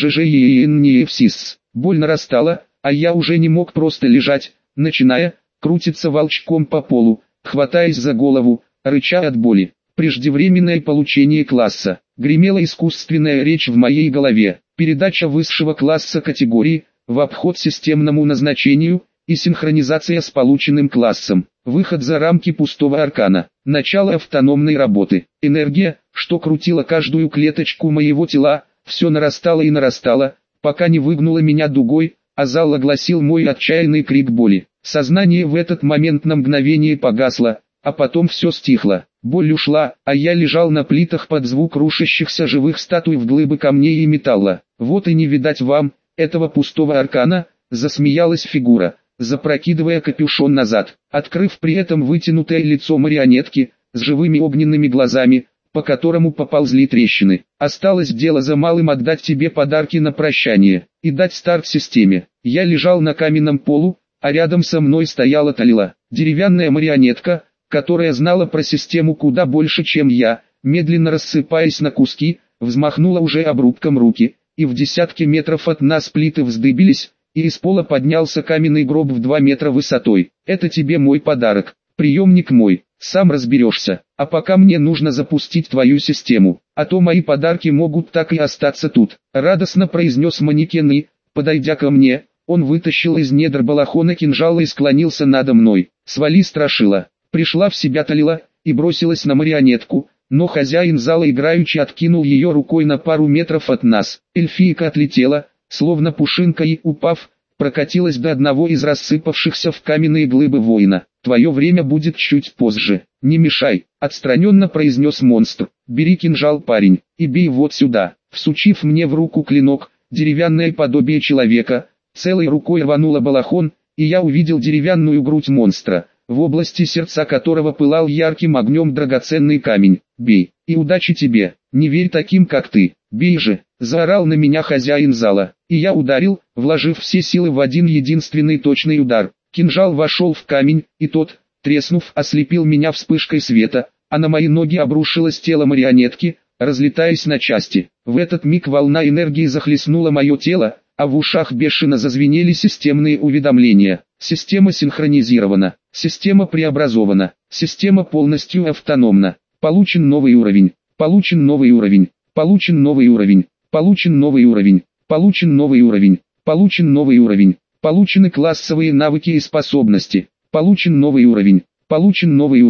ТАРЖЖЕННЕФСИС». Боль нарастала, а я уже не мог просто лежать, начиная крутиться волчком по полу, хватаясь за голову, рыча от боли. Преждевременное получение класса. Гремела искусственная речь в моей голове. Передача высшего класса категории, в обход системному назначению, и синхронизация с полученным классом. Выход за рамки пустого аркана. Начало автономной работы. Энергия, что крутила каждую клеточку моего тела, все нарастала и нарастала, пока не выгнула меня дугой, а зал огласил мой отчаянный крик боли. Сознание в этот момент на мгновение погасло, а потом все стихло. Боль ушла, а я лежал на плитах под звук рушащихся живых статуй в глыбы камней и металла. «Вот и не видать вам этого пустого аркана», — засмеялась фигура, запрокидывая капюшон назад, открыв при этом вытянутое лицо марионетки, с живыми огненными глазами, по которому поползли трещины. «Осталось дело за малым: отдать тебе подарки на прощание и дать старт системе». Я лежал на каменном полу, а рядом со мной стояла Талила, деревянная марионетка, которая знала про систему куда больше, чем я, медленно рассыпаясь на куски, взмахнула уже обрубком руки, и в десятке метров от нас плиты вздыбились, и из пола поднялся каменный гроб в два метра высотой. «Это тебе мой подарок, приемник мой, сам разберешься, а пока мне нужно запустить твою систему, а то мои подарки могут так и остаться тут», — радостно произнес манекен и, подойдя ко мне, он вытащил из недр балахона кинжал и склонился надо мной. «Свали, страшила». Пришла в себя Талила и бросилась на марионетку, но хозяин зала играючи откинул ее рукой на пару метров от нас. Эльфийка отлетела, словно пушинка, и, упав, прокатилась до одного из рассыпавшихся в каменные глыбы воина. «Твое время будет чуть позже. Не мешай», — отстраненно произнес монстр. «Бери кинжал, парень, и бей вот сюда». Всучив мне в руку клинок, деревянное подобие человека, целой рукой рванула балахон, и я увидел деревянную грудь монстра, в области сердца которого пылал ярким огнем драгоценный камень. «Бей, и удачи тебе, не верь таким, как ты, бей же», — заорал на меня хозяин зала, и я ударил, вложив все силы в один единственный точный удар. Кинжал вошел в камень, и тот, треснув, ослепил меня вспышкой света, а на мои ноги обрушилось тело марионетки, разлетаясь на части. В этот миг волна энергии захлестнула мое тело, а в ушах бешено зазвенели системные уведомления. Система синхронизирована, система преобразована, система полностью автономна. Получен новый уровень, получен новый уровень, получен новый уровень, получен новый уровень, получен новый уровень, получен новый уровень, получены классовые навыки и способности, получен новый уровень, получен новый уровень,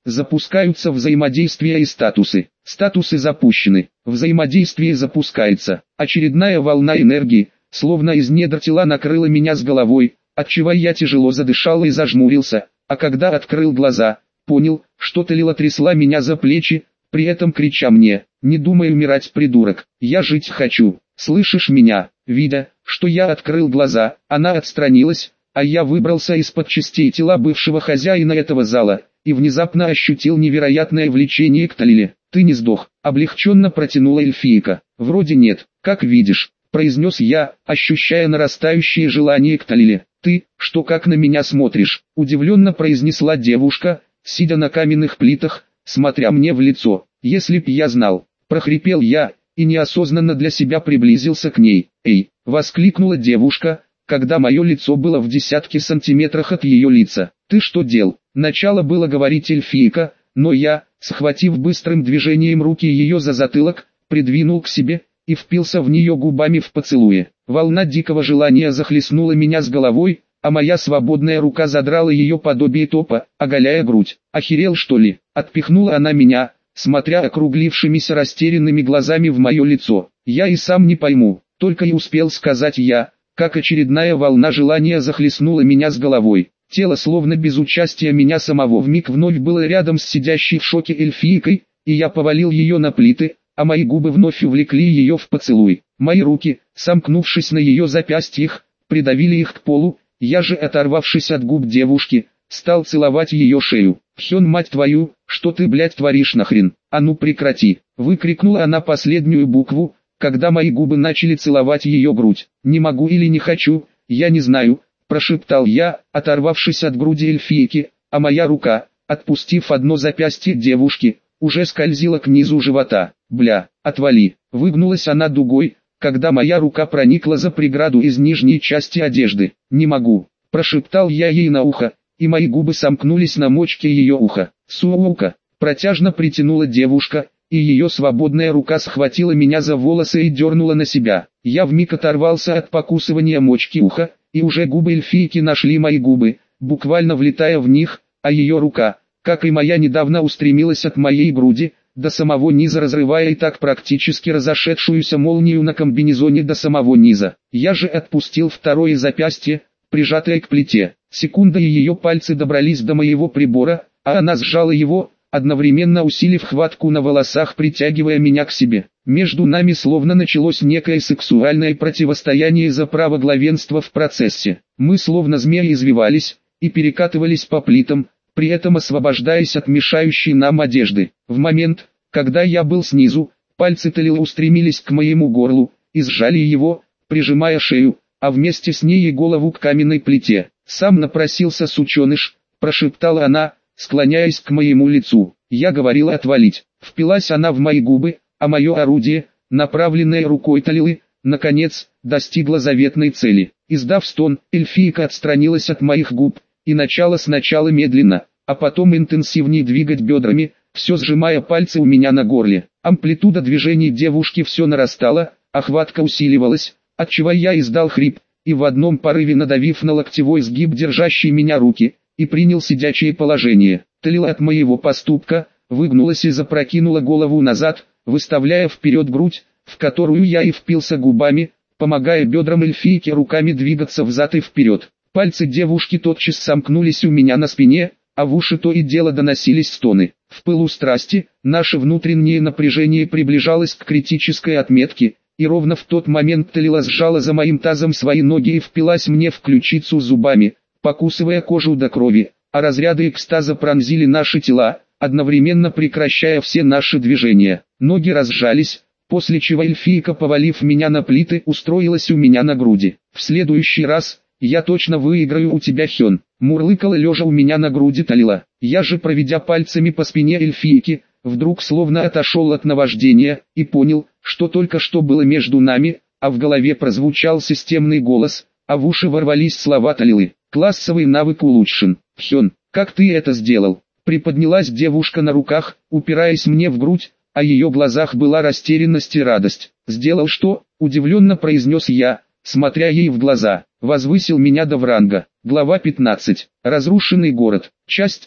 Запускаются взаимодействия и статусы. Статусы запущены. Взаимодействие запускается. Очередная волна энергии, словно из недр тела, накрыла меня с головой, отчего я тяжело задышал и зажмурился, а когда открыл глаза, понял, что Талила трясла меня за плечи, при этом крича мне: «Не думай умирать, придурок, я жить хочу, слышишь меня?» Видя, что я открыл глаза, она отстранилась, а я выбрался из-под частей тела бывшего хозяина этого зала, и внезапно ощутил невероятное влечение к Талиле. «Ты не сдох», — облегченно протянула эльфийка. «Вроде нет, как видишь», — произнес я, ощущая нарастающее желание к Талиле. «Ты, что как на меня смотришь?» — удивленно произнесла девушка, сидя на каменных плитах, смотря мне в лицо. «Если б я знал», — прохрипел я, и неосознанно для себя приблизился к ней. «Эй!» — воскликнула девушка, когда мое лицо было в десятке сантиметрах от ее лица. «Ты что дел?» Начало было говорить эльфийка, но я, схватив быстрым движением руки ее за затылок, придвинул к себе и впился в нее губами в поцелуе. Волна дикого желания захлестнула меня с головой, а моя свободная рука задрала ее подобие топа, оголяя грудь. «Охерел, что ли?» — отпихнула она меня, смотря округлившимися растерянными глазами в мое лицо. «Я и сам не пойму», — только и успел сказать я, как очередная волна желания захлестнула меня с головой. Тело, словно без участия меня самого, вмиг вновь было рядом с сидящей в шоке эльфийкой, и я повалил ее на плиты, а мои губы вновь увлекли ее в поцелуй. Мои руки, сомкнувшись на ее запястьях, придавили их к полу, я же, оторвавшись от губ девушки, стал целовать ее шею. «Хён, мать твою, что ты, блядь, творишь нахрен? А ну прекрати!» — выкрикнула она последнюю букву, когда мои губы начали целовать ее грудь. «Не могу или не хочу, я не знаю», — прошептал я, оторвавшись от груди эльфийки, а моя рука, отпустив одно запястье девушки, уже скользила к низу живота. «Бля, отвали!» — выгнулась она дугой, когда моя рука проникла за преграду из нижней части одежды. «Не могу», — прошептал я ей на ухо, и мои губы сомкнулись на мочке ее уха. «Сука!» — протяжно притянула девушка, и ее свободная рука схватила меня за волосы и дернула на себя. Я вмиг оторвался от покусывания мочки уха, и уже губы эльфийки нашли мои губы, буквально влетая в них, а ее рука, как и моя, недавно устремилась от моей груди до самого низа, разрывая и так практически разошедшуюся молнию на комбинезоне до самого низа. Я же отпустил второе запястье, прижатое к плите. Секунда, и ее пальцы добрались до моего прибора, а она сжала его, одновременно усилив хватку на волосах, притягивая меня к себе. Между нами словно началось некое сексуальное противостояние за право главенства в процессе. Мы словно змеи извивались и перекатывались по плитам, при этом освобождаясь от мешающей нам одежды. В момент, когда я был снизу, пальцы Талилы устремились к моему горлу и сжали его, прижимая шею, а вместе с ней и голову к каменной плите. «Сам напросился, сученыш», — прошептала она, склоняясь к моему лицу. Я говорила отвалить. Впилась она в мои губы, а мое орудие, направленное рукой Талилы, наконец, достигло заветной цели. Издав стон, эльфийка отстранилась от моих губ и начала сначала медленно, а потом интенсивнее двигать бедрами, все сжимая пальцы у меня на горле. Амплитуда движений девушки все нарастала, охватка усиливалась, отчего я издал хрип, и в одном порыве, надавив на локтевой сгиб держащий меня руки, и принял сидячее положение. Талила от моего поступка выгнулась и запрокинула голову назад, выставляя вперед грудь, в которую я и впился губами, помогая бедрам эльфийки руками двигаться взад и вперед. Пальцы девушки тотчас сомкнулись у меня на спине, а в уши то и дело доносились стоны. В пылу страсти, наше внутреннее напряжение приближалось к критической отметке, и ровно в тот момент Талила сжала за моим тазом свои ноги и впилась мне в ключицу зубами, покусывая кожу до крови, а разряды экстаза пронзили наши тела, одновременно прекращая все наши движения. Ноги разжались, после чего эльфийка, повалив меня на плиты, устроилась у меня на груди. «В следующий раз, я точно выиграю у тебя, Хён», — мурлыкала лежа у меня на груди Талила. Я же, проведя пальцами по спине эльфийки, вдруг словно отошел от наваждения, и понял, что только что было между нами, а в голове прозвучал системный голос, а в уши ворвались слова Талилы. «Классовый навык улучшен. Хён, как ты это сделал?» Приподнялась девушка на руках, упираясь мне в грудь, а в ее глазах была растерянность и радость. «Сделал что?» – удивленно произнес я, смотря ей в глаза. «Возвысил меня до вранга». Глава пятнадцать. Разрушенный город. Часть три.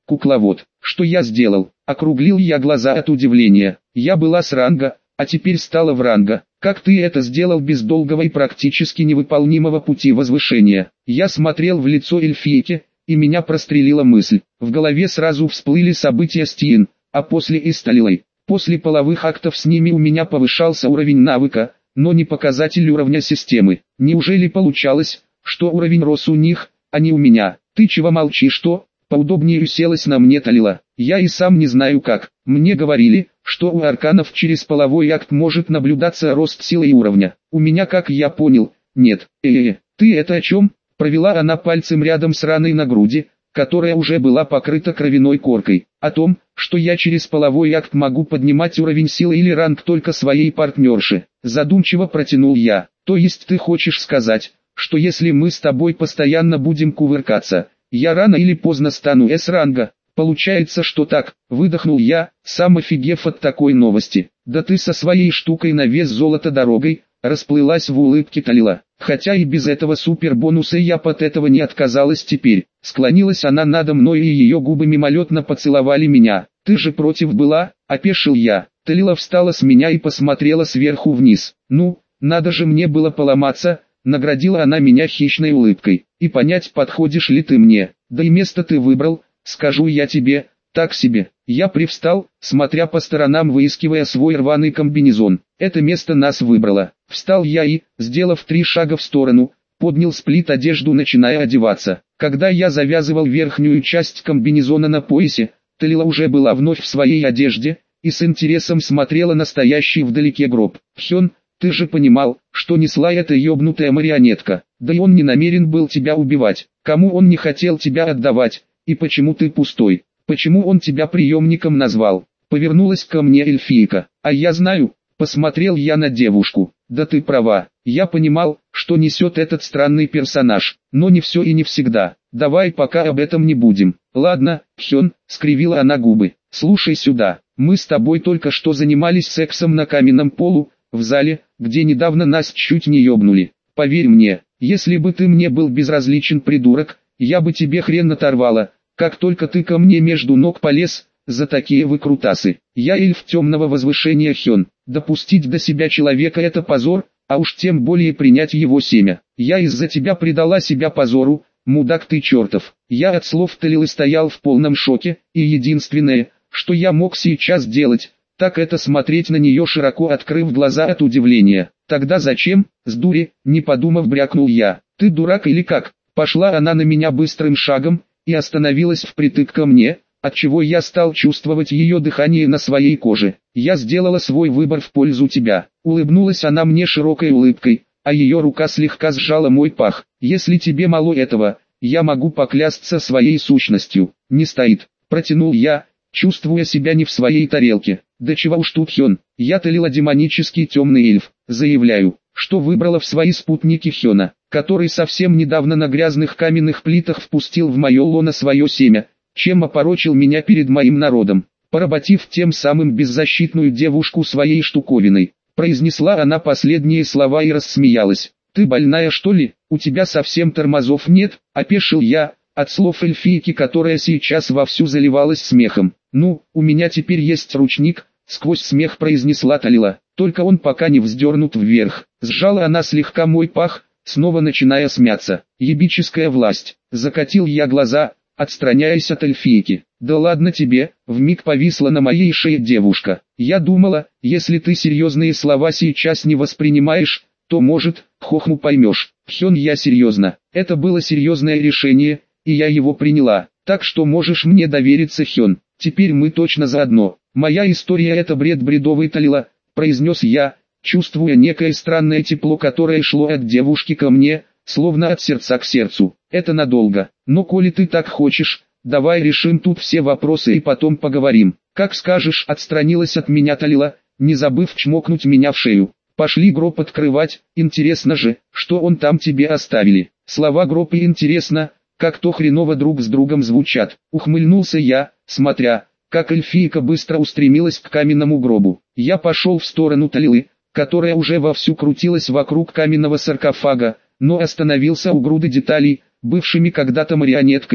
кукловод. Что я сделал? Округлил я глаза от удивления. Я была с ранга, а теперь стала в ранга. Как ты это сделал без долгого и практически невыполнимого пути возвышения? Я смотрел в лицо эльфийки, и меня прострелила мысль. В голове сразу всплыли события с Тиен, а после и с Талилой. После половых актов с ними у меня повышался уровень навыка, но не показатель уровня системы. Неужели получалось, что уровень рос у них, а не у меня? Ты чего молчишь, что? Поудобнее уселась на мне Талила. Я и сам не знаю как. Мне говорили, что у арканов через половой акт может наблюдаться рост силы и уровня. У меня, как я понял, нет. Э-э-э, ты это о чем? Провела она пальцем рядом с раной на груди, которая уже была покрыта кровяной коркой. О том, что я через половой акт могу поднимать уровень силы или ранг только своей партнерши. Задумчиво протянул я. То есть ты хочешь сказать, что если мы с тобой постоянно будем кувыркаться, я рано или поздно стану С-ранга? Получается, что так, выдохнул я, сам офигев от такой новости. Да ты со своей штукой на вес золота дорогой, расплылась в улыбке Талила. Хотя и без этого супербонуса я под этого не отказалась теперь. Склонилась она надо мной и ее губы мимолетно поцеловали меня. Ты же против была, опешил я. Талила встала с меня и посмотрела сверху вниз. Ну, надо же мне было поломаться. Наградила она меня хищной улыбкой. И понять, подходишь ли ты мне. Да и место ты выбрал, скажу я тебе, так себе. Я привстал, смотря по сторонам, выискивая свой рваный комбинезон. Это место нас выбрало. Встал я и, сделав три шага в сторону, поднял сплит одежду, начиная одеваться. Когда я завязывал верхнюю часть комбинезона на поясе, Талила уже была вновь в своей одежде, и с интересом смотрела на стоящий вдалеке гроб. Хён, ты же понимал, что несла эта ёбнутая марионетка. Да и он не намерен был тебя убивать. Кому он не хотел тебя отдавать, и почему ты пустой? Почему он тебя приемником назвал? Повернулась ко мне эльфийка. А я знаю, посмотрел я на девушку. Да ты права, я понимал, что несет этот странный персонаж, но не все и не всегда. Давай пока об этом не будем. Ладно, Хён, скривила она губы. Слушай сюда, мы с тобой только что занимались сексом на каменном полу, в зале, где недавно нас чуть не ёбнули. Поверь мне, если бы ты мне был безразличен, придурок, я бы тебе хрен оторвала, как только ты ко мне между ног полез, за такие выкрутасы. Я эльф темного возвышения Хён. Допустить до себя человека — это позор, а уж тем более принять его семя. Я из-за тебя предала себя позору, мудак ты чертов. Я от слов Талилы стоял в полном шоке, и единственное, что я мог сейчас делать, так это смотреть на нее, широко открыв глаза от удивления. Тогда зачем, с дури, не подумав, брякнул я. Ты дурак или как? Пошла она на меня быстрым шагом и остановилась впритык ко мне, отчего я стал чувствовать ее дыхание на своей коже. Я сделала свой выбор в пользу тебя. Улыбнулась она мне широкой улыбкой, а ее рука слегка сжала мой пах. Если тебе мало этого, я могу поклясться своей сущностью. Не стоит, протянул я, чувствуя себя не в своей тарелке. Да чего уж тут, Хён, я Талила, демонический темный эльф, заявляю, что выбрала в свои спутники Хёна, который совсем недавно на грязных каменных плитах впустил в мое лоно свое семя, чем опорочил меня перед моим народом, поработив тем самым беззащитную девушку своей штуковиной. Произнесла она последние слова и рассмеялась. Ты больная, что ли? У тебя совсем тормозов нет? Опешил я от слов эльфийки, которая сейчас вовсю заливалась смехом. Ну, у меня теперь есть ручник, сквозь смех произнесла Талила. Только он пока не вздернут вверх. Сжала она слегка мой пах, снова начиная смяться. Ебическая власть. Закатил я глаза, отстраняясь от эльфийки. Да ладно тебе, вмиг повисла на моей шее девушка. Я думала, если ты серьезные слова сейчас не воспринимаешь, то может, хохму поймешь. Хён, я серьезно. Это было серьезное решение, и я его приняла. Так что можешь мне довериться, Хён. Теперь мы точно заодно. Моя история — это бред бредовый, Талила, произнес я, чувствуя некое странное тепло, которое шло от девушки ко мне, словно от сердца к сердцу. Это надолго. Но коли ты так хочешь, давай решим тут все вопросы и потом поговорим. Как скажешь, отстранилась от меня Талила, не забыв чмокнуть меня в шею. Пошли гроб открывать, интересно же, что он там тебе оставили. Слова гроб и интересно, как то хреново друг с другом звучат. Ухмыльнулся я, смотря, как эльфийка быстро устремилась к каменному гробу. Я пошел в сторону Талилы, которая уже вовсю крутилась вокруг каменного саркофага, но остановился у груды деталей, бывшими когда-то марионеткой,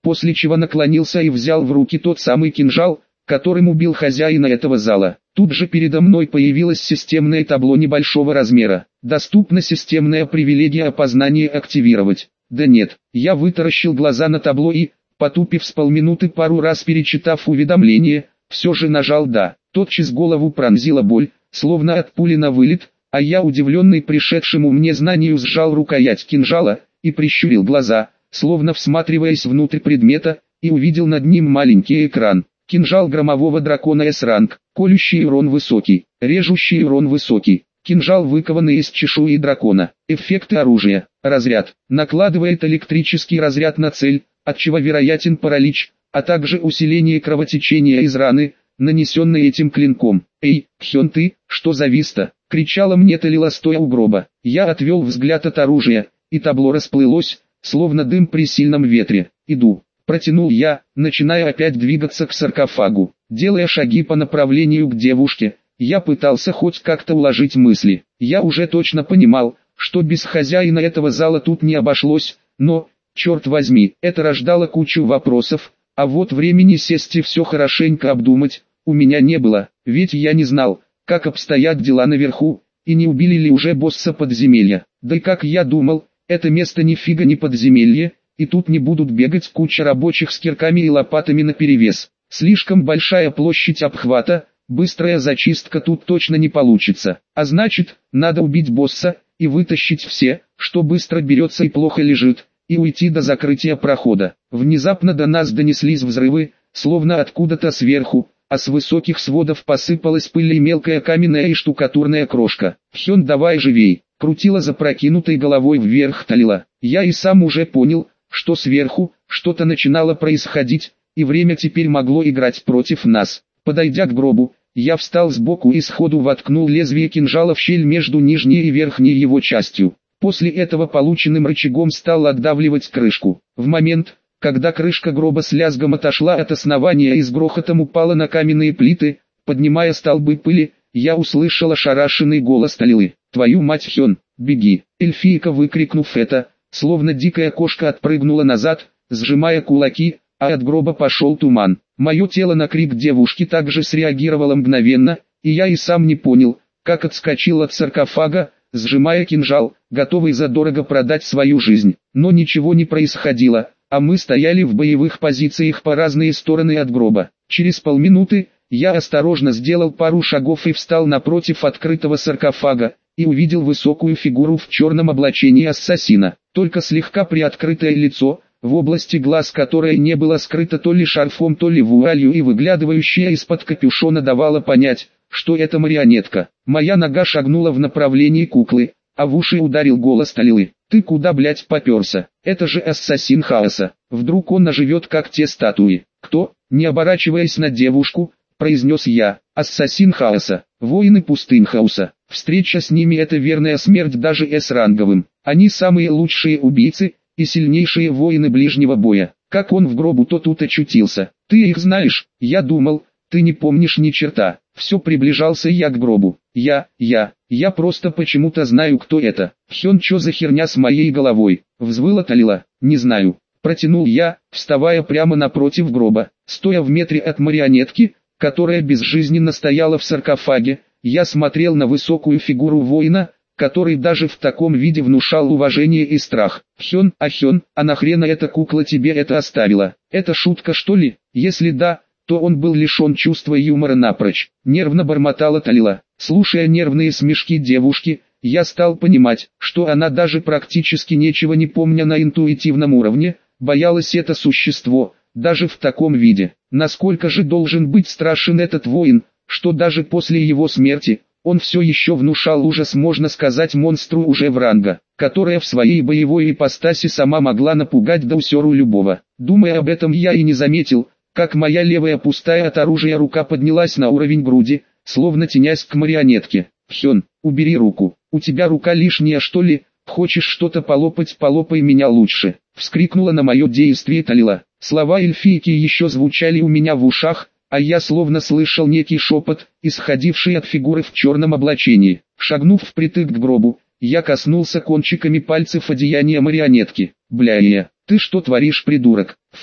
после чего наклонился и взял в руки тот самый кинжал, которым убил хозяина этого зала. Тут же передо мной появилось системное табло небольшого размера. Доступна системная привилегия опознания активировать. Да нет, я вытаращил глаза на табло и, потупив с полминуты пару раз перечитав уведомление, все же нажал «да». Тотчас голову пронзила боль, словно от пули на вылет, а я, удивленный пришедшему мне знанию, сжал рукоять кинжала и прищурил глаза, словно всматриваясь внутрь предмета, и увидел над ним маленький экран. Кинжал громового дракона С-ранг, колющий урон высокий, режущий урон высокий. Кинжал, выкованный из чешуи дракона. Эффекты оружия. Разряд. Накладывает электрический разряд на цель, отчего вероятен паралич, а также усиление кровотечения из раны, нанесенной этим клинком. «Эй, Хён, ты, что за виста?» — кричала мне Талила, стоя у гроба. Я отвел взгляд от оружия, и табло расплылось, словно дым при сильном ветре. «Иду», — протянул я, начиная опять двигаться к саркофагу. Делая шаги по направлению к девушке, я пытался хоть как-то уложить мысли. Я уже точно понимал, что без хозяина этого зала тут не обошлось, но, черт возьми, это рождало кучу вопросов, а вот времени сесть и все хорошенько обдумать у меня не было, ведь я не знал, как обстоят дела наверху, и не убили ли уже босса подземелья. Да и как я думал, это место нифига не подземелье, и тут не будут бегать куча рабочих с кирками и лопатами наперевес. Слишком большая площадь обхвата, быстрая зачистка тут точно не получится. А значит, надо убить босса и вытащить все, что быстро берется и плохо лежит, и уйти до закрытия прохода. Внезапно до нас донеслись взрывы, словно откуда-то сверху, а с высоких сводов посыпалась пыль и мелкая каменная и штукатурная крошка. «Хён, давай живей!» — крутила запрокинутой головой вверх Талила. Я и сам уже понял, что сверху что-то начинало происходить, и время теперь могло играть против нас. Подойдя к гробу, я встал сбоку и сходу воткнул лезвие кинжала в щель между нижней и верхней его частью. После этого полученным рычагом стал отдавливать крышку. В момент, когда крышка гроба с лязгом отошла от основания и с грохотом упала на каменные плиты, поднимая столбы пыли, я услышал ошарашенный голос Талилы. «Твою мать, Хён, беги!» Эльфийка, выкрикнув это, словно дикая кошка, отпрыгнула назад, сжимая кулаки, а от гроба пошел туман. Мое тело на крик девушки также среагировало мгновенно, и я и сам не понял, как отскочил от саркофага, сжимая кинжал, готовый задорого продать свою жизнь. Но ничего не происходило, а мы стояли в боевых позициях по разные стороны от гроба. Через полминуты, я осторожно сделал пару шагов и встал напротив открытого саркофага, и увидел высокую фигуру в черном облачении ассасина. Только слегка приоткрытое лицо, в области глаз которое не было скрыто то ли шарфом, то ли вуалью, и выглядывающая из-под капюшона давала понять, что это марионетка. Моя нога шагнула в направлении куклы, а в уши ударил голос Талилы. «Ты куда, блять, попёрся? Это же ассасин хаоса. Вдруг он оживет, как те статуи». «Кто?» — не оборачиваясь на девушку, произнес я. «Ассасин хаоса, воины пустынь хаоса. Встреча с ними — это верная смерть даже С-ранговым. Они самые лучшие убийцы и сильнейшие воины ближнего боя. Как он в гробу, то тут очутился. Ты их знаешь?» «Я думал, ты не помнишь ни черта». Все приближался я к гробу. Я, я, я просто почему-то знаю, кто это. «Хён, чё за херня с моей головой?» — взвыла Талила. «Не знаю». Протянул я, вставая прямо напротив гроба. Стоя в метре от марионетки, которая безжизненно стояла в саркофаге, я смотрел на высокую фигуру воина, который даже в таком виде внушал уважение и страх. «Хён, а Хён, а нахрена эта кукла тебе это оставила? Это шутка, что ли? Если да, то он был лишен чувства юмора напрочь», — нервно бормотала Талила. Слушая нервные смешки девушки, я стал понимать, что она, даже практически ничего не помня на интуитивном уровне, боялась это существо, даже в таком виде. Насколько же должен быть страшен этот воин, что даже после его смерти, он все еще внушал ужас, можно сказать, монстру уже в ранга, которая в своей боевой ипостаси сама могла напугать до усеру любого. Думая об этом, я и не заметил, как моя левая пустая от оружия рука поднялась на уровень груди, словно тенясь к марионетке. «Хён, убери руку, у тебя рука лишняя, что ли? Хочешь что-то полопать, полопай меня лучше», — вскрикнула на мое действие Талила. Слова эльфийки еще звучали у меня в ушах, а я словно слышал некий шепот, исходивший от фигуры в черном облачении. Шагнув впритык к гробу, я коснулся кончиками пальцев одеяния марионетки. «Бля-е, ты что творишь, придурок? Фу!»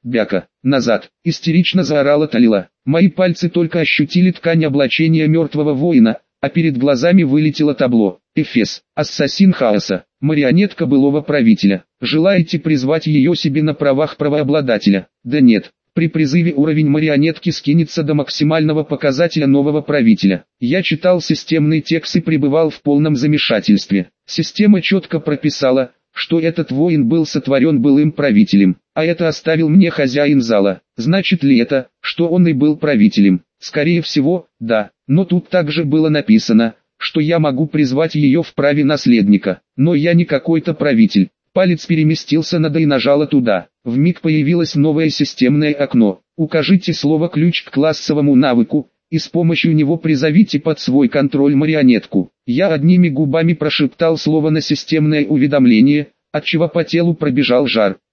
Бяка, назад, истерично заорала Талила. Мои пальцы только ощутили ткань облачения мертвого воина, а перед глазами вылетело табло. Эфес, ассасин хаоса, марионетка былого правителя. Желаете призвать ее себе на правах правообладателя? Да нет. При призыве уровень марионетки скинется до максимального показателя нового правителя. Я читал системный текст и пребывал в полном замешательстве. Система четко прописала, что этот воин был сотворен былым правителем, а это оставил мне хозяин зала. Значит ли это, что он и был правителем? Скорее всего, да, но тут также было написано, что я могу призвать ее в праве наследника, но я не какой-то правитель. Палец переместился надо и нажала туда. Вмиг появилось новое системное окно. Укажите слово-ключ к классовому навыку, и с помощью него призовите под свой контроль марионетку. Я одними губами прошептал слово на системное уведомление, отчего по телу пробежал жар.